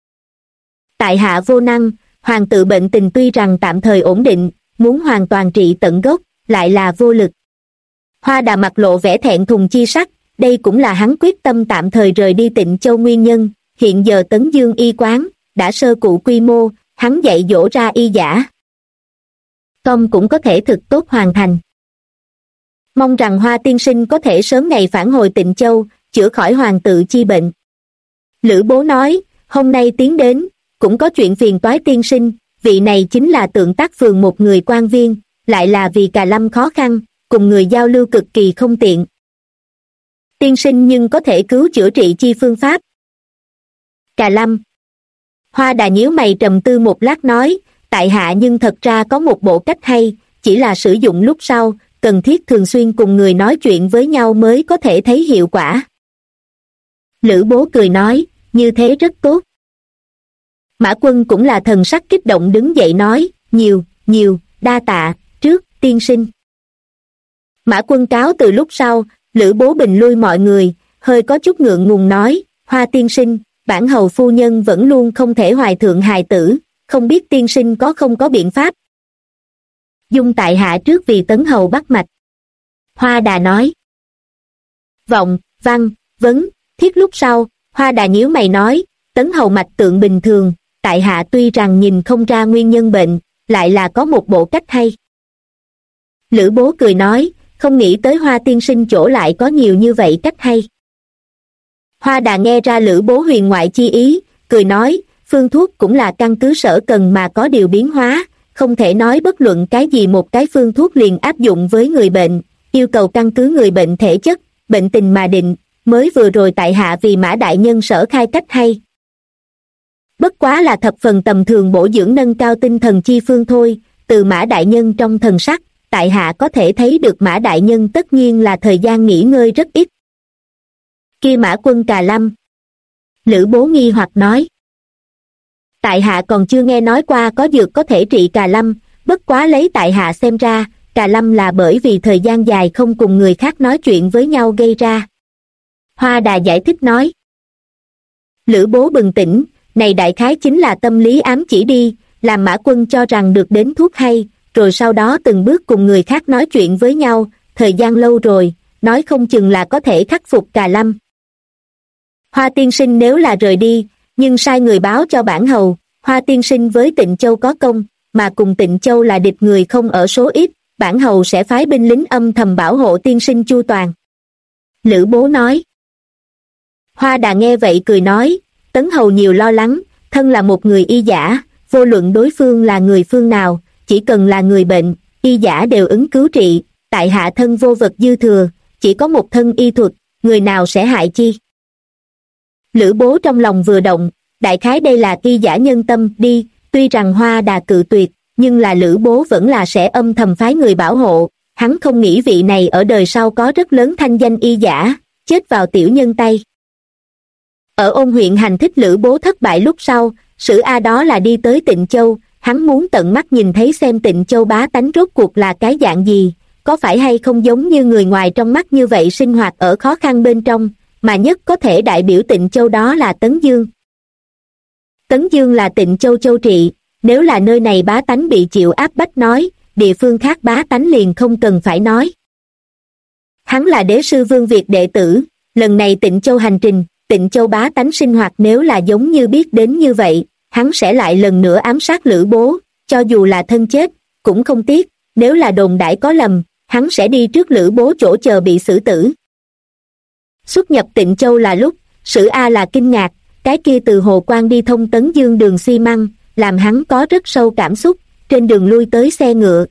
Speaker 1: Tại hạ vô năng, hoàng tự bệnh tình tuy rằng tạm thời ổn định, muốn hoàn toàn trị tận gốc, lại là vô lực. Hoa Đà mặt lộ vẻ thẹn thùng chi sắc, đây cũng là hắn quyết tâm tạm thời rời đi Tịnh Châu nguyên nhân, hiện giờ Tấn Dương y quán, đã sơ cụ quy mô, hắn dạy dỗ ra y giả. Công cũng có thể thực tốt hoàn thành. Mong rằng Hoa tiên sinh có thể sớm ngày phản hồi Tịnh Châu, chữa khỏi hoàng tự chi bệnh. Lữ Bố nói, hôm nay tiến đến, cũng có chuyện phiền toái tiên sinh, vị này chính là Tượng Tác phường một người quan viên, lại là vì Cà Lâm khó khăn, cùng người giao lưu cực kỳ không tiện. Tiên sinh nhưng có thể cứu chữa trị chi phương pháp. Cà Lâm. Hoa Đà nhíu mày trầm tư một lát nói, tại hạ nhưng thật ra có một bộ cách hay, chỉ là sử dụng lúc sau, cần thiết thường xuyên cùng người nói chuyện với nhau mới có thể thấy hiệu quả. Lữ Bố cười nói, như thế rất tốt. Mã Quân cũng là thần sắc kích động đứng dậy nói, nhiều, đa tạ, trước, tiên sinh. Mã Quân cáo từ lúc sau, Lữ Bố bình lui mọi người, hơi có chút ngượng ngùng nói, Hoa tiên sinh, bản hầu phu nhân vẫn luôn không thể hoài thượng hài tử, không biết tiên sinh không có biện pháp. Dung tại hạ trước vì Tấn Hầu bắt mạch. Hoa Đà nói. Vọng, văn, vấn, thiết lúc sau, Hoa Đà nhíu mày nói, Tấn Hầu mạch tượng bình thường, tại hạ tuy rằng nhìn không ra nguyên nhân bệnh, lại là có một bộ cách hay. Lữ Bố cười nói, không nghĩ tới Hoa tiên sinh chỗ lại có nhiều như vậy cách hay. Hoa Đà nghe ra Lữ Bố huyền ngoại chi ý, cười nói, phương thuốc cũng là căn cứ sở cần mà có điều biến hóa, không thể nói bất luận cái gì một cái phương thuốc liền áp dụng với người bệnh, yêu cầu căn cứ người bệnh thể chất, bệnh tình mà định, mới vừa rồi tại hạ vì Mã đại nhân sở khai cách hay. Bất quá là thập phần tầm thường bổ dưỡng nâng cao tinh thần chi phương thôi, từ Mã đại nhân trong thần sắc, tại hạ có thể thấy được Mã đại nhân tất nhiên là thời gian nghỉ ngơi rất ít. Kia Mã Quân Cà Lâm. Lữ Bố nghi hoặc nói. Tại hạ còn chưa nghe nói qua có dược có thể trị Cà Lâm, bất quá lấy tại hạ xem ra, Cà Lâm là bởi vì thời gian dài không cùng người khác nói chuyện với nhau gây ra. Hoa Đà giải thích nói. Lữ Bố bừng tỉnh, này đại khái chính là tâm lý ám chỉ đi, làm Mã Quân cho rằng được đến thuốc hay, rồi sau đó từng bước cùng người khác nói chuyện với nhau, thời gian lâu rồi, nói không chừng là có thể khắc phục Cà Lâm. Hoa tiên sinh nếu là rời đi, nhưng sai người báo cho bản hầu, Hoa tiên sinh với Tịnh Châu có công, mà cùng Tịnh Châu là địch người không ở số ít, bản hầu sẽ phái binh lính âm thầm bảo hộ tiên sinh chu toàn. Lữ Bố nói. Hoa Đà nghe vậy cười nói, Tấn hầu nhiều lo lắng, thân là một người y giả, vô luận đối phương là người phương nào, chỉ cần là người bệnh, y giả đều ứng cứu trị, tại hạ thân vô vật dư thừa, chỉ có một thân y thuật, người nào sẽ hại chi. Lữ Bố trong lòng vừa động, đại khái đây là y giả nhân tâm đi, tuy rằng Hoa Đà cự tuyệt, nhưng là Lữ Bố vẫn là sẽ âm thầm phái người bảo hộ, hắn không nghĩ vị này ở đời sau có rất lớn thanh danh y giả, chết vào tiểu nhân tay. Ở Ôn huyện hành thích Lữ Bố thất bại lúc sau, Sử A đó là đi tới Tịnh Châu, hắn muốn tận mắt nhìn thấy xem Tịnh Châu bá tánh rốt cuộc là cái dạng gì, có phải hay không giống như người ngoài trong mắt như vậy sinh hoạt ở khó khăn bên trong, mà nhất có thể đại biểu Tịnh Châu đó là Tấn Dương. Tấn Dương là Tịnh Châu châu trị, nếu là nơi này bá tánh bị chịu áp bách nói, địa phương khác bá tánh liền không cần phải nói. Hắn là đế sư Vương Việt đệ tử, lần này Tịnh Châu hành trình, Tịnh Châu bá tánh sinh hoạt nếu là giống như biết đến như vậy, hắn sẽ lại lần nữa ám sát Lữ Bố, cho dù là thân chết, cũng không tiếc, nếu là đồn đãi có lầm, hắn sẽ đi trước Lữ Bố chỗ chờ bị xử tử. Xuất nhập Tịnh Châu là lúc, Sử A là kinh ngạc, cái kia từ Hồ Quan đi thông Tấn Dương đường xi măng, làm hắn có rất sâu cảm xúc, trên đường lui tới xe ngựa,